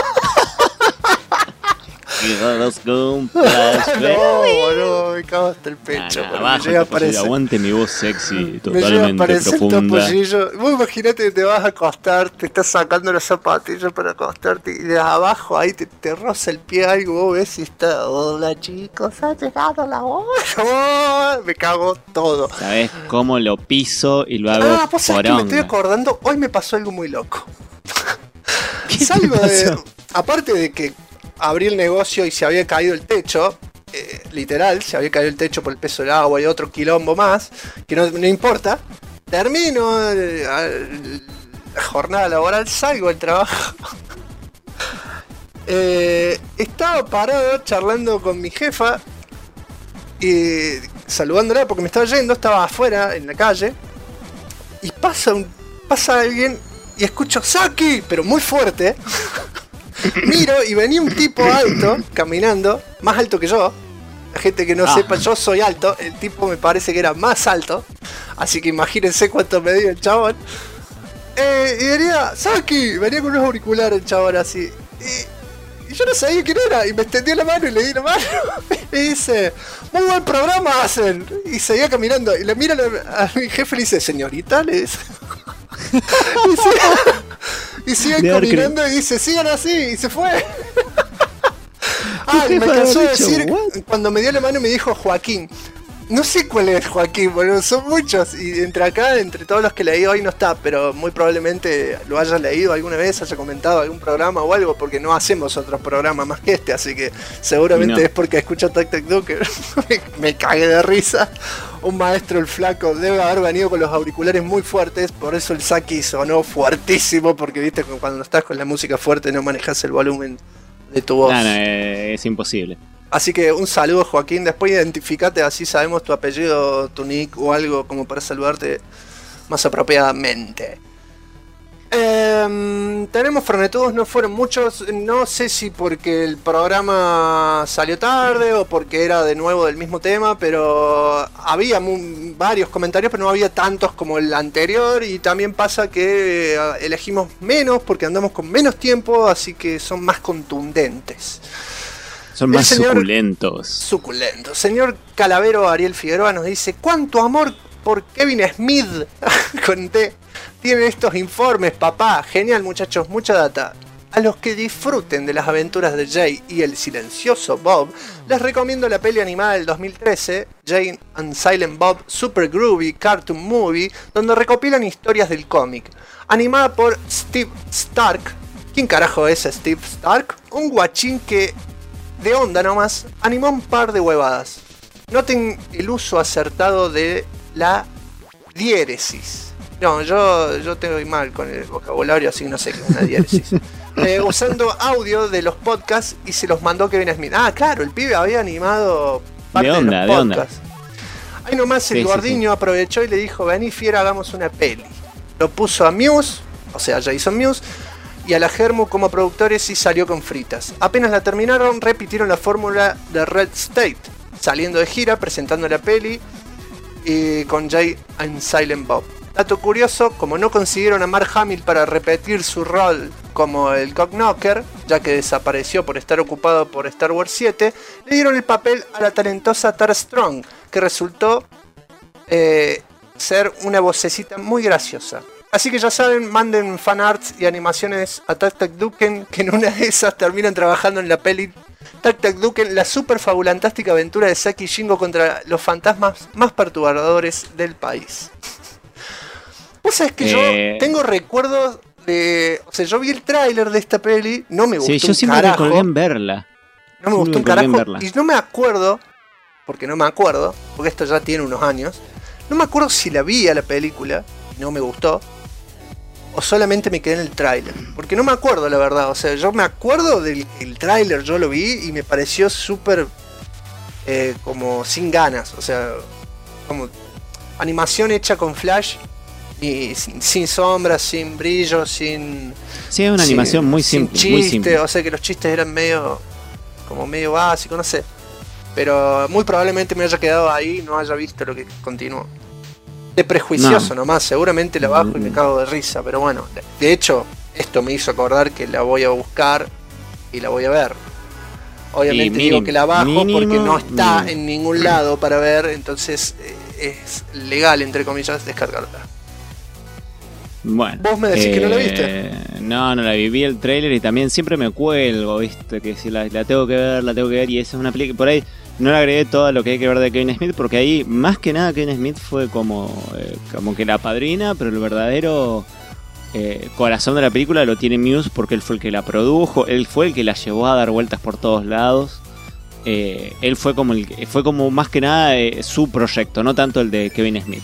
Que los cumplas. No, me cago hasta el pecho. Me llega a aparecer. Aguante mi voz sexy, totalmente profunda. Vos imaginate que te vas a acostar, te estás sacando las zapatillas para acostarte y de abajo ahí te roza el pie algo, vos ves y está: hola chicos, ha llegado la hora. Oh, me cago todo. ¿Sabés cómo lo piso y lo hago pues por onda? Me estoy acordando, hoy me pasó algo muy loco. Salgo de... Aparte de que abrí el negocio y se había caído el techo, literal, se había caído el techo por el peso del agua y otro quilombo más, que no importa. Termino la jornada laboral, salgo del trabajo. Estaba parado charlando con mi jefa y saludándola porque me estaba yendo, estaba afuera en la calle y pasa alguien y escucho Saki, pero muy fuerte. Miro y venía un tipo alto caminando, más alto que yo. La gente que no sepa, yo soy alto, el tipo me parece que era más alto, así que imagínense cuánto medía el chabón. Y venía Saki, venía con unos auriculares el chabón así. Y yo no sabía quién era, y me extendió la mano y le di la mano. Y dice: muy buen programa hacen. Y seguía caminando. Y le mira a mi jefe y le dice: señorita, le dice. Y sigue caminando y dice: sigan así. Y se fue. Y me cansó de decir, cuando me dio la mano me dijo Joaquín. No sé cuál es Joaquín, boludo, son muchos. Y entre todos los que leí hoy no está, pero muy probablemente lo haya leído alguna vez, haya comentado algún programa o algo, porque no hacemos otros programas más que este, así que seguramente es porque escucho Tac Tac Duke. Me cagué de risa. Un maestro, el flaco, debe haber venido con los auriculares muy fuertes, por eso el Saki sonó fuertísimo, porque viste, cuando estás con la música fuerte no manejas el volumen de tu voz. No, es imposible. Así que un saludo, Joaquín. Después identificate, así sabemos tu apellido, tu nick o algo como para saludarte más apropiadamente. Tenemos Fernetudos, no fueron muchos, no sé si porque el programa salió tarde o porque era de nuevo del mismo tema, pero había varios comentarios, pero no había tantos como el anterior, y también pasa que elegimos menos porque andamos con menos tiempo, así que son más contundentes. Son más suculentos. Suculentos. Señor Calavero Ariel Figueroa nos dice: ¿cuánto amor por Kevin Smith? Con T. Tienen estos informes, papá. Genial, muchachos, mucha data. A los que disfruten de las aventuras de Jay y el silencioso Bob, les recomiendo la peli animada del 2013, Jay and Silent Bob Super Groovy Cartoon Movie, donde recopilan historias del cómic. Animada por Steve Stark. ¿Quién carajo es Steve Stark? Un guachín que, de onda nomás, animó un par de huevadas. Noten el uso acertado de la diéresis. No, yo estoy mal con el vocabulario, así que no sé qué es una diéresis. Usando audio de los podcasts y se los mandó Kevin Smith. Ah, claro, el pibe había animado parte de los podcasts. Ahí nomás el gordiño aprovechó y le dijo: vení fiera, hagamos una peli. Lo puso a Muse, o sea, Jason Muse, y a la Germu como productores, y salió con fritas. Apenas la terminaron, repitieron la fórmula de Red State, saliendo de gira, presentando la peli con Jay and Silent Bob. Dato curioso, como no consiguieron a Mark Hamill para repetir su rol como el Cockknocker, ya que desapareció por estar ocupado por Star Wars 7, le dieron el papel a la talentosa Tara Strong, que resultó ser una vocecita muy graciosa. Así que ya saben, manden fanarts y animaciones a Tac Tac Duken, que en una de esas terminan trabajando en la peli Tac Tac Duken, la super fabulantástica aventura de Saki y Shingo contra los fantasmas más perturbadores del país. Vos sabés que yo tengo recuerdos de... O sea, yo vi el tráiler de esta peli, no me gustó un carajo. Sí, yo siempre me colgué en verla. No me gustó un carajo, y no me acuerdo, porque esto ya tiene unos años, no me acuerdo si la vi a la película y no me gustó, o solamente me quedé en el tráiler, porque no me acuerdo la verdad. O sea, yo me acuerdo del tráiler, yo lo vi y me pareció súper como sin ganas, o sea, como animación hecha con flash y sin sombras, sin brillo, sin... Sí, es una animación muy simple, chiste, muy simple. O sea que los chistes eran medio básicos, no sé. Pero muy probablemente me haya quedado ahí y no haya visto lo que continuó. De prejuicioso nomás, seguramente la bajo y me cago de risa, pero bueno. De hecho, esto me hizo acordar que la voy a buscar y la voy a ver. Obviamente digo que la bajo porque no está en ningún lado para ver, entonces es legal, entre comillas, descargarla. Bueno, vos me decís que no la viste. No la vi, vi el trailer y también siempre me cuelgo, viste, que si la tengo que ver, y esa es una película que por ahí no le agregué todo lo que hay que ver de Kevin Smith, porque ahí más que nada Kevin Smith fue como que la padrina, pero el verdadero corazón de la película lo tiene Muse, porque él fue el que la produjo, él fue el que la llevó a dar vueltas por todos lados. Él fue como más que nada su proyecto, no tanto el de Kevin Smith.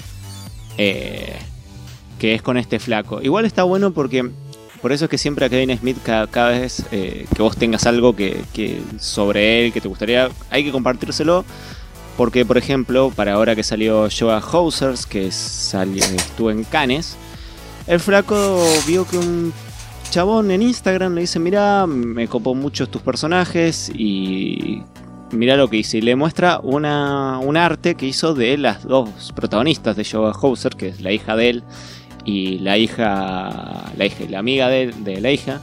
Que es con este flaco. Igual está bueno porque por eso es que siempre a Kevin Smith cada vez que vos tengas algo que sobre él que te gustaría, hay que compartírselo, porque por ejemplo para ahora que salió Yoga Hosers, que estuvo en Cannes, el flaco vio que un chabón en Instagram le dice: mirá, me copó mucho tus personajes y mirá lo que hice, y le muestra un arte que hizo de las dos protagonistas de Yoga Hosers, que es la hija de él y la amiga de la hija,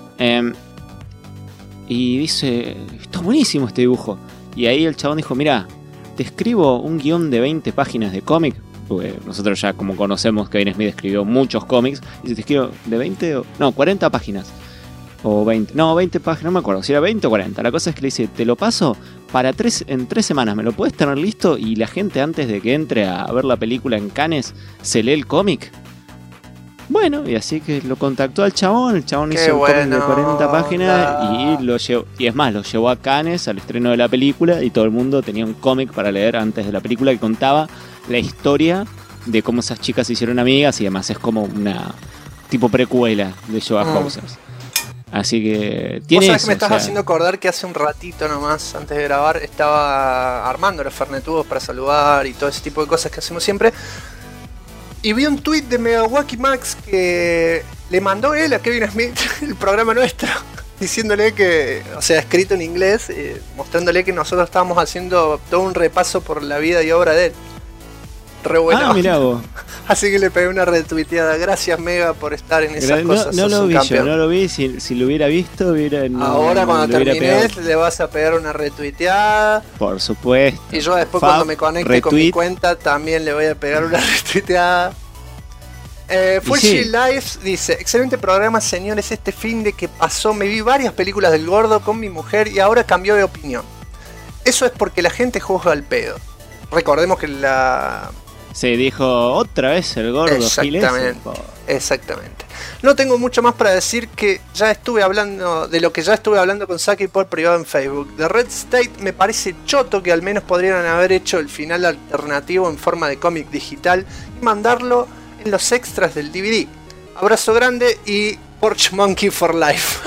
y dice: está buenísimo este dibujo. Y ahí el chabón dijo: mirá, te escribo un guión de 20 páginas de cómic, porque nosotros ya como conocemos que Kevin Smith escribió muchos cómics, y si te escribo de 20 no, 40 páginas o 20, no, 20 páginas, no me acuerdo si era 20 o 40. La cosa es que le dice: te lo paso en 3 semanas, me lo puedes tener listo, y la gente antes de que entre a ver la película en Cannes se lee el cómic. Bueno, y así que lo contactó al chabón, el chabón hizo un cómic de 40 páginas y es más, lo llevó a Cannes al estreno de la película, y todo el mundo tenía un cómic para leer antes de la película que contaba la historia de cómo esas chicas se hicieron amigas, y además es como una tipo precuela de Yoga Hosers. Así que tiene eso. ¿Vos sabés que me estás haciendo acordar que hace un ratito nomás, antes de grabar, estaba armando los fernetudos para saludar y todo ese tipo de cosas que hacemos siempre? Y vi un tweet de Megawaki Max que le mandó él a Kevin Smith el programa nuestro, diciéndole que, o sea, escrito en inglés, mostrándole que nosotros estábamos haciendo todo un repaso por la vida y obra de él. Re bueno. Mirá vos. Así que le pegué una retuiteada. Gracias, Mega, por estar en esas cosas. No lo vi yo, no lo vi. Si lo hubiera visto, ahora cuando termines le vas a pegar una retuiteada. Por supuesto. Y yo después cuando me conecte con mi cuenta también le voy a pegar una retuiteada. Fulci Lives dice: excelente programa, señores. Este fin de que pasó me vi varias películas del gordo con mi mujer y ahora cambió de opinión. Eso es porque la gente juzga al pedo. Recordemos que se dijo otra vez el gordo. Exactamente. No tengo mucho más para decir, que ya estuve hablando de lo que ya estuve hablando con Saki por privado en Facebook. The Red State me parece choto, que al menos podrían haber hecho el final alternativo en forma de cómic digital y mandarlo en los extras del DVD. Abrazo grande y Porch Monkey for Life.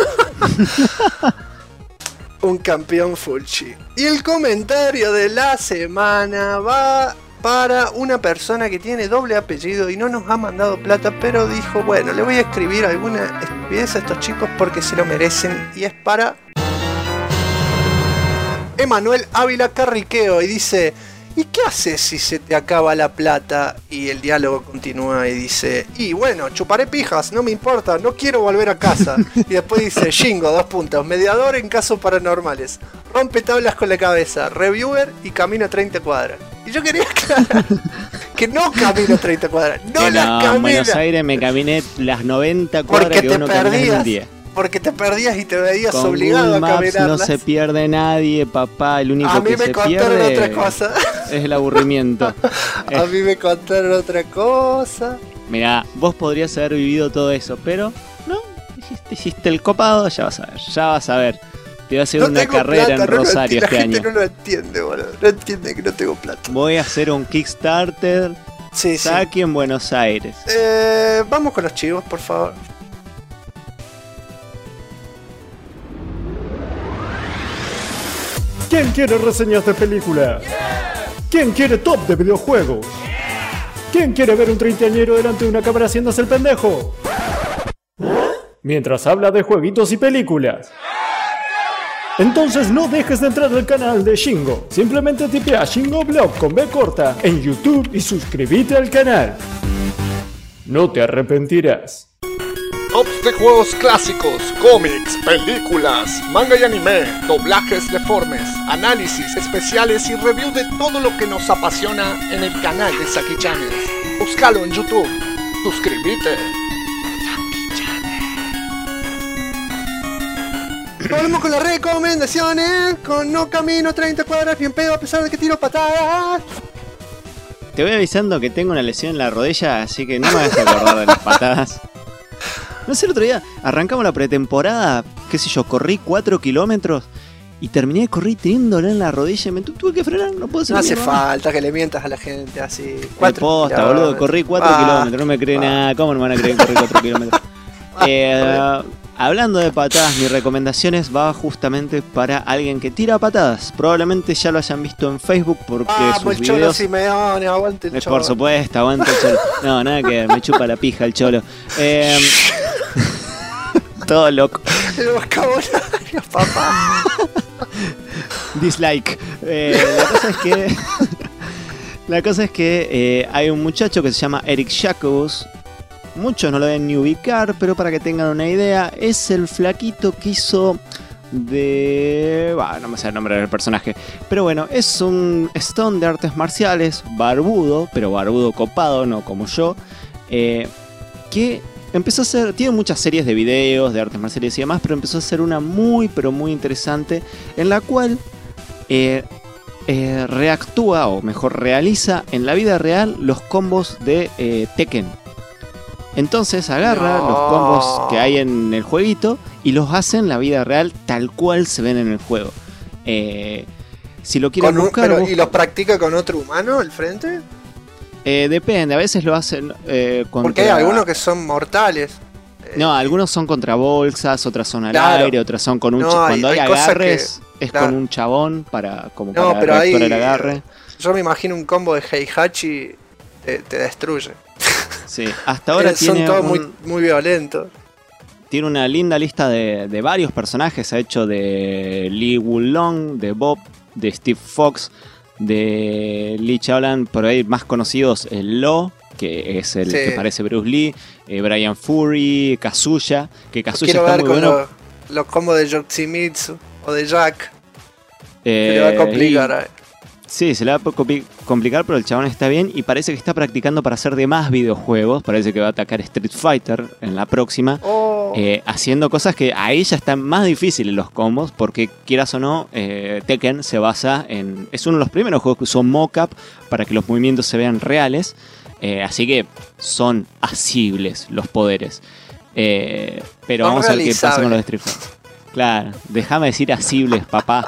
Un campeón Fulci. Y el comentario de la semana va para una persona que tiene doble apellido y no nos ha mandado plata, pero dijo: bueno, le voy a escribir alguna estupidez a estos chicos porque se lo merecen. Y es para Emanuel Ávila Carriqueo, y dice: ¿y qué haces si se te acaba la plata? Y el diálogo continúa y dice: y bueno, chuparé pijas, no me importa, no quiero volver a casa. Y después dice: Shingo, 2 puntos, mediador en casos paranormales, rompe tablas con la cabeza, reviewer y camino 30 cuadras. Y yo quería aclarar que no camino 30 cuadras, no las camino. En Buenos Aires me caminé las 90 cuadras porque que uno camina en un día. Porque te perdías y te veías con obligado Google a Maps caminarlas. No se pierde nadie, papá. El único a mí que me se contaron pierde otra cosa. Es el aburrimiento. A mí me contaron otra cosa. Mirá, vos podrías haber vivido todo eso, pero no, hiciste el copado. Ya vas a ver. Te voy a hacer una carrera plata, en Rosario este año. La gente no lo entiende, boludo. No entiende que no tengo plata. Voy a hacer un Kickstarter. Saki en Buenos Aires. Vamos con los chivos, por favor. ¿Quién quiere reseñas de película? ¿Quién quiere top de videojuegos? ¿Quién quiere ver un treintañero delante de una cámara haciéndose el pendejo? Mientras habla de jueguitos y películas. Entonces no dejes de entrar al canal de Shingo. Simplemente tipea Shingo Blog con B corta en YouTube y suscríbete al canal. No te arrepentirás. Tops de juegos clásicos, cómics, películas, manga y anime, doblajes deformes, análisis especiales y review de todo lo que nos apasiona en el canal de Saki Channel. Búscalo en YouTube. Suscríbete. Volvemos con las recomendaciones. Con no camino 30 cuadras bien pedo a pesar de que tiro patadas. Te voy avisando que tengo una lesión en la rodilla, así que no me vas a acordar de las patadas. No sé, el otro día arrancamos la pretemporada, qué sé yo, corrí 4 kilómetros y terminé de correr teniéndola en la rodilla y me tuve que frenar, no puedo hacer. No hace falta que le mientas a la gente así. 4 posta, boludo, corrí 4 kilómetros, no me cree nada, ¿cómo no me van a creer que corrí 4 kilómetros? Hablando de patadas, mis recomendaciones va justamente para alguien que tira patadas. Probablemente ya lo hayan visto en Facebook porque sus el videos... Cholo Simeone, aguante el Cholo. Por supuesto, aguante el Cholo. No, nada que me chupa la pija el Cholo. Todo loco. El vocabulario, papá. Dislike. La cosa es que hay un muchacho que se llama Eric Jacobus. Muchos no lo deben ni ubicar, pero para que tengan una idea, es el flaquito que hizo de... no me sé el nombre del personaje. Pero bueno, es un stone de artes marciales, barbudo, pero barbudo copado, no como yo. Que empezó a hacer... Tiene muchas series de videos de artes marciales y demás, pero empezó a hacer una muy, pero muy interesante, en la cual... reactúa, o mejor realiza en la vida real los combos de Tekken. Entonces agarra los combos que hay en el jueguito y los hace en la vida real tal cual se ven en el juego. Si lo quieren buscar... ¿Y los practica con otro humano al frente? Depende, a veces lo hacen contra... Porque hay algunos que son mortales. No, algunos son contra bolsas, otras son al aire, otras son con un... cuando hay agarres es con un chabón para reactuar el agarre. Yo me imagino un combo de Heihachi te destruye. Sí, hasta ahora son tiene todos muy violentos. Tiene una linda lista de varios personajes. Ha hecho de Lee Woo-long, de Bob, de Steve Fox, de Lee Chaolan, por ahí más conocidos, el Lo, que es el que parece Bruce Lee, Brian Fury, Kazuya, que Kazuya quiero está ver muy con bueno. los combos de Yoshimitsu o de Jack. Se le va a complicar. Sí, se le va a complicar, pero el chabón está bien y parece que está practicando para hacer de más videojuegos. Parece que va a atacar Street Fighter en la próxima. Haciendo cosas que ahí ya están más difíciles los combos, porque quieras o no, Tekken se basa en... Es uno de los primeros juegos que usó mocap para que los movimientos se vean reales. Así que son asibles los poderes. Pero vamos a ver qué pasa con los de Street Fighter. Claro, déjame decir asibles, papá.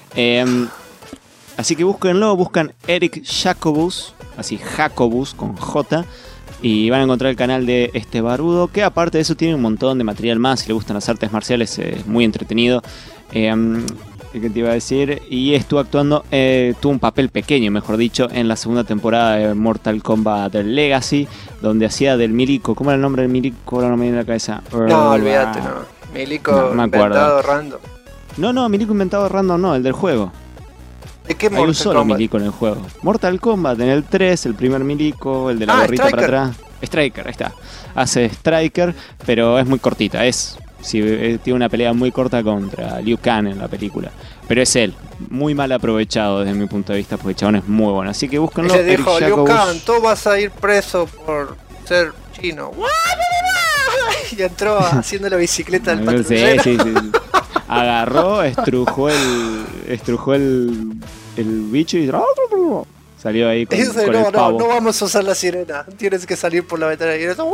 Así que búsquenlo, buscan Eric Jacobus, así Jacobus con J, y van a encontrar el canal de este barudo, que aparte de eso tiene un montón de material más. Si le gustan las artes marciales, es muy entretenido. ¿Qué te iba a decir? Y estuvo actuando, tuvo un papel pequeño, mejor dicho, en la segunda temporada de Mortal Kombat Legacy, donde hacía del milico. ¿Cómo era el nombre del milico? Ahora no me viene a la cabeza. No, olvídate, no. Milico no me inventado random. No, milico inventado random no, el del juego. ¿De qué Hay un solo Kombat? milico en el juego. Mortal Kombat, en el 3, el primer milico, el de la gorrita Striker. para atrás. Striker, ahí está. Hace Striker, pero es muy cortita. Tiene una pelea muy corta contra Liu Kang en la película. Pero es él, muy mal aprovechado desde mi punto de vista, porque el chabón es muy bueno. Así que búsquenlo. Le dijo, Eric Liu Jacobus. Kang, tú vas a ir preso por ser chino. Y entró haciendo la bicicleta del patrullero. Sí. Agarró, estrujó el bicho y salió ahí con, Dice, con el pavo. no vamos a usar la sirena. Tienes que salir por la ventana. Y eso,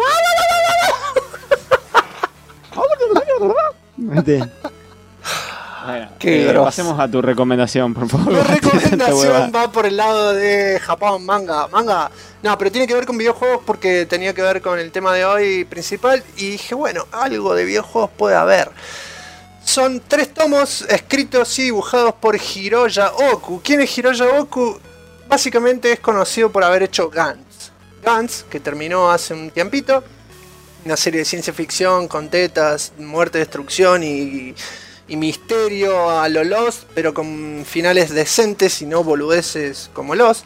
Bueno, pasemos a tu recomendación, por favor. mi recomendación va por el lado de Japón, manga. No, pero tiene que ver con videojuegos porque tenía que ver con el tema de hoy principal. Y dije, bueno, algo de videojuegos puede haber. Son 3 tomos escritos y dibujados por Hiroya Oku. ¿Quién es Hiroya Oku? Básicamente es conocido por haber hecho Gantz. Gantz, que terminó hace un tiempito. Una serie de ciencia ficción con tetas, muerte, destrucción y misterio a lo Lost, pero con finales decentes y no boludeces como Lost.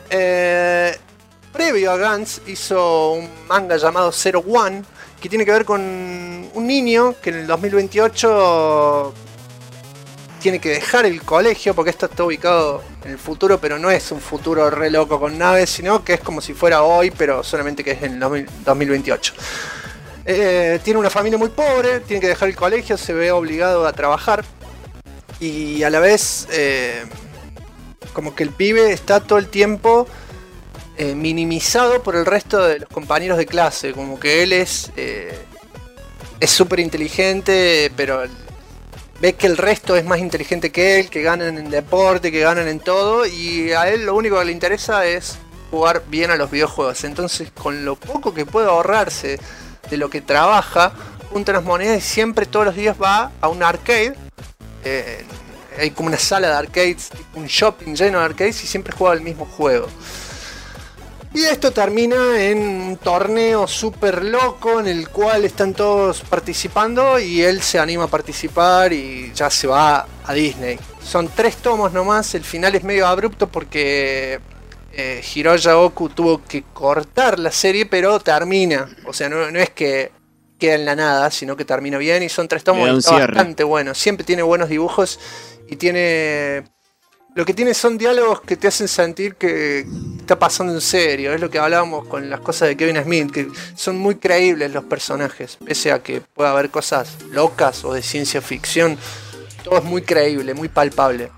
Previo a Gantz hizo un manga llamado Zero One, que tiene que ver con un niño que en el 2028 tiene que dejar el colegio, porque esto está ubicado en el futuro, pero no es un futuro re loco con naves, sino que es como si fuera hoy, pero solamente que es en el 2028. Tiene una familia muy pobre, tiene que dejar el colegio, se ve obligado a trabajar y a la vez como que el pibe está todo el tiempo minimizado por el resto de los compañeros de clase, como que él es súper inteligente, pero ve que el resto es más inteligente que él, que ganan en deporte, que ganan en todo, y a él lo único que le interesa es jugar bien a los videojuegos. Entonces, con lo poco que puede ahorrarse de lo que trabaja, junta unas monedas y siempre todos los días va a un arcade. Hay como una sala de arcades, un shopping lleno de arcades, y siempre juega el mismo juego. Y esto termina en un torneo súper loco en el cual están todos participando y él se anima a participar y ya se va a Disney. Son 3 tomos nomás, el final es medio abrupto porque Hiroya Oku tuvo que cortar la serie, pero termina. O sea, no es que queda en la nada, sino que termina bien y son 3 tomos y está bastante bueno. Siempre tiene buenos dibujos y tiene... Lo que tiene son diálogos que te hacen sentir que está pasando en serio. Es lo que hablábamos con las cosas de Kevin Smith, que son muy creíbles los personajes. Pese a que pueda haber cosas locas o de ciencia ficción, todo es muy creíble, muy palpable.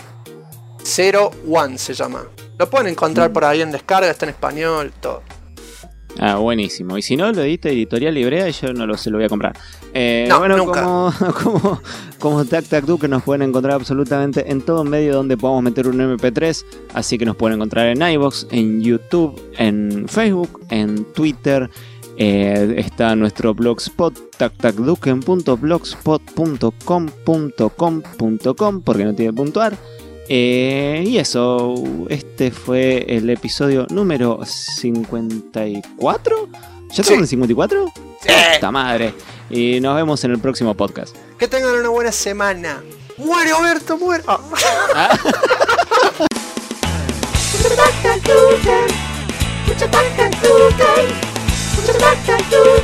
Zero One se llama. Lo pueden encontrar por ahí en descarga, está en español, todo. Ah, buenísimo. Y si no, lo edita Editorial Librea y yo no se lo voy a comprar. No, bueno, nunca. como Tac Tac Du, que nos pueden encontrar absolutamente en todo medio donde podamos meter un MP3. Así que nos pueden encontrar en iVoox, en YouTube, en Facebook, en Twitter. Está nuestro blogspot, tactacduken.blogspot.com.com, porque no tiene puntuar. Y eso, este fue el episodio número 54 ¿Ya estamos en 54? Sí. ¡Puta madre! Y nos vemos en el próximo podcast. Que tengan una buena semana. ¡Muere, Oberto, muere! Ah. Mucha vaca gluten, mucha vaca gluten, mucha vaca gluten.